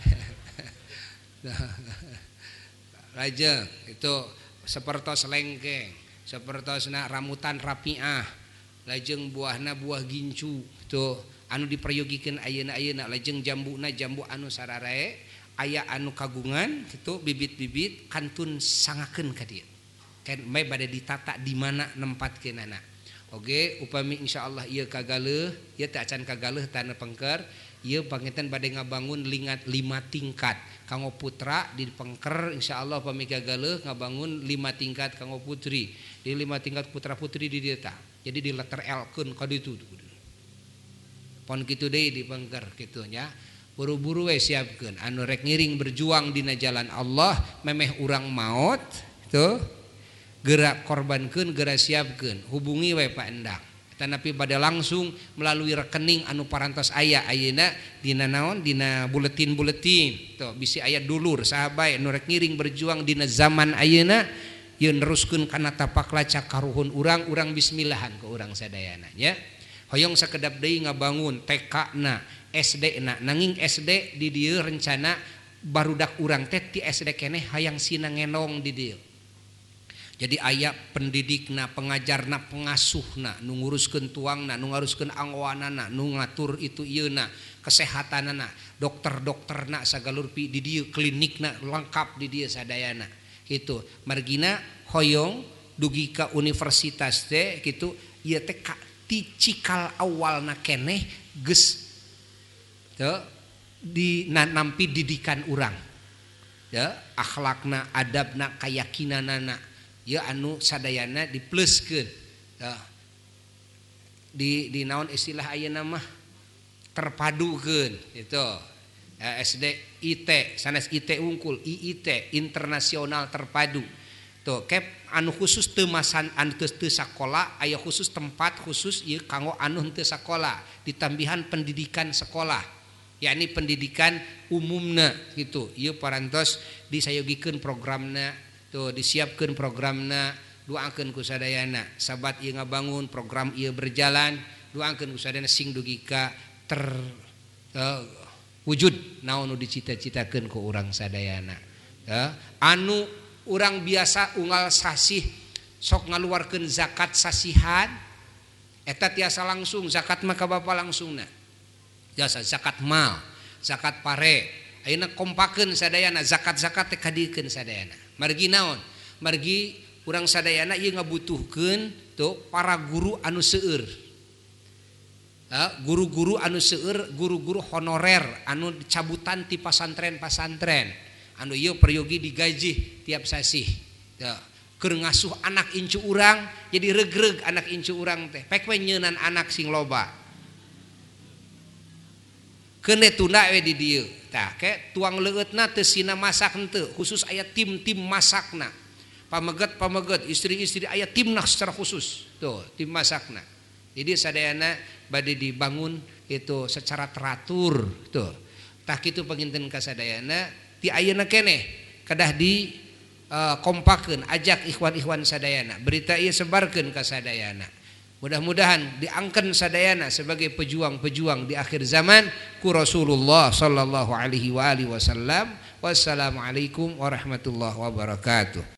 raja itu sepertos lengkeng sepertosna ramutan rapiah lajeng buahna buah gincu itu anu diperyogikan ayeuna-ayeuna lajeng jambuna jambu anu sararae aya anu kagungan itu bibit-bibit kantun sangakeun ka dieu kan bae bade ditata di mana nempatkeunana oge upami insyaallah ieu kagaleuh ieu teh acan kagaleuh tana pengker ieu panginten bade ngabangun lingat lima tingkat kanggo putra di pengker insyaallah upami kagaleuh ngabangun lima tingkat kanggo putri di lima tingkat putra putri di dieu tah jadi di letter L-keun ka ditu pon kitu deui di pengker kitu nya buru-buru we siapkeun anu rek ngiring berjuang dina jalan Allah memeh urang maot tuh gerak korbankeun gerak siapkeun hubungi we Pak Endang tanapi bade langsung melalui rekening anu parantos aya ayeuna dina naon dina buletin-buletin tuh bisi aya dulur sahabat anu rek ngiring berjuang dina zaman ayeuna yeun neruskeun kana tapak lacak karuhun urang urang bismillahan ke urang sadayana nya hoyong sakedap deui ngabangun T K-na S D-na nanging S D di dieu rencana barudak urang teh ti S D keneh hayang sina ngenong di dieu jadi aya pendidikna pengajarna pengasuhna nu nguruskeun tuangna nu nguruskeun anggoanana nu ngatur itu ieuna kesehatanana dokter-dokterna sagalurpi di dieu klinikna lengkap di dieu sadayana kitu margina hoyong dugi ka universitas teh kitu ieu teh ti cikal awalna keneh geus teu di nampi didikan urang ya akhlakna adabna kayakinanana ya anu sadayana dipluskeun ya. di di naon istilah ayeuna mah terpadukeun itu ya, S D I T sanes I T unggul I I T internasional terpadu tuh kep anu khusus teu masan anu teu sakola aya khusus tempat khusus ieu kanggo anu teu sakola ditambihan pendidikan sekolah yakni pendidikan umumna gitu ieu parantos disayogikeun programna tuh disiapkeun programna doakeun ku sadayana sabat ieu ngabangun program ieu berjalan doakeun ku sadayana sing dugi ka ter uh, wujud naon nu dicita-citakeun ku urang sadayana uh, anu urang biasa unggal sasih sok ngaluarkeun zakat sasihan eta tiasa langsung zakat mah ka bapa langsungna jasa zakat mal zakat pare ayeuna kompakeun sadayana zakat-zakat teh kadiekeun sadayana margi naon margi urang sadayana ieu ngabutuhkeun tuh para guru anu seueur guru-guru anu seueur guru-guru honorer anu cabutan ti pasantren-pasantren anu ieu peryogi digaji tiap sasih teu keur ngasuh anak incu urang jadi regreg anak incu urang teh pek we nyeunan anak sing loba kene tunda we di dieu tah ke tuang leueutna teu sina masak henteu khusus aya tim-tim masakna pameget-pameget istri-istri aya timna secara khusus tuh tim masakna jadi sadayana bade dibangun itu secara teratur tuh tah kitu panginten kasadayana ti ayeuna keneh kedah di uh, kompakeun ajak ikhwan-ikhwan sadayana berita ieu sebarkeun ka sadayana mudah-mudahan diangken sadayana sebagai pejuang-pejuang di akhir zaman ku Rasulullah sallallahu alaihi wa alihi wasallam. Wassalamualaikum warahmatullahi wabarakatuh.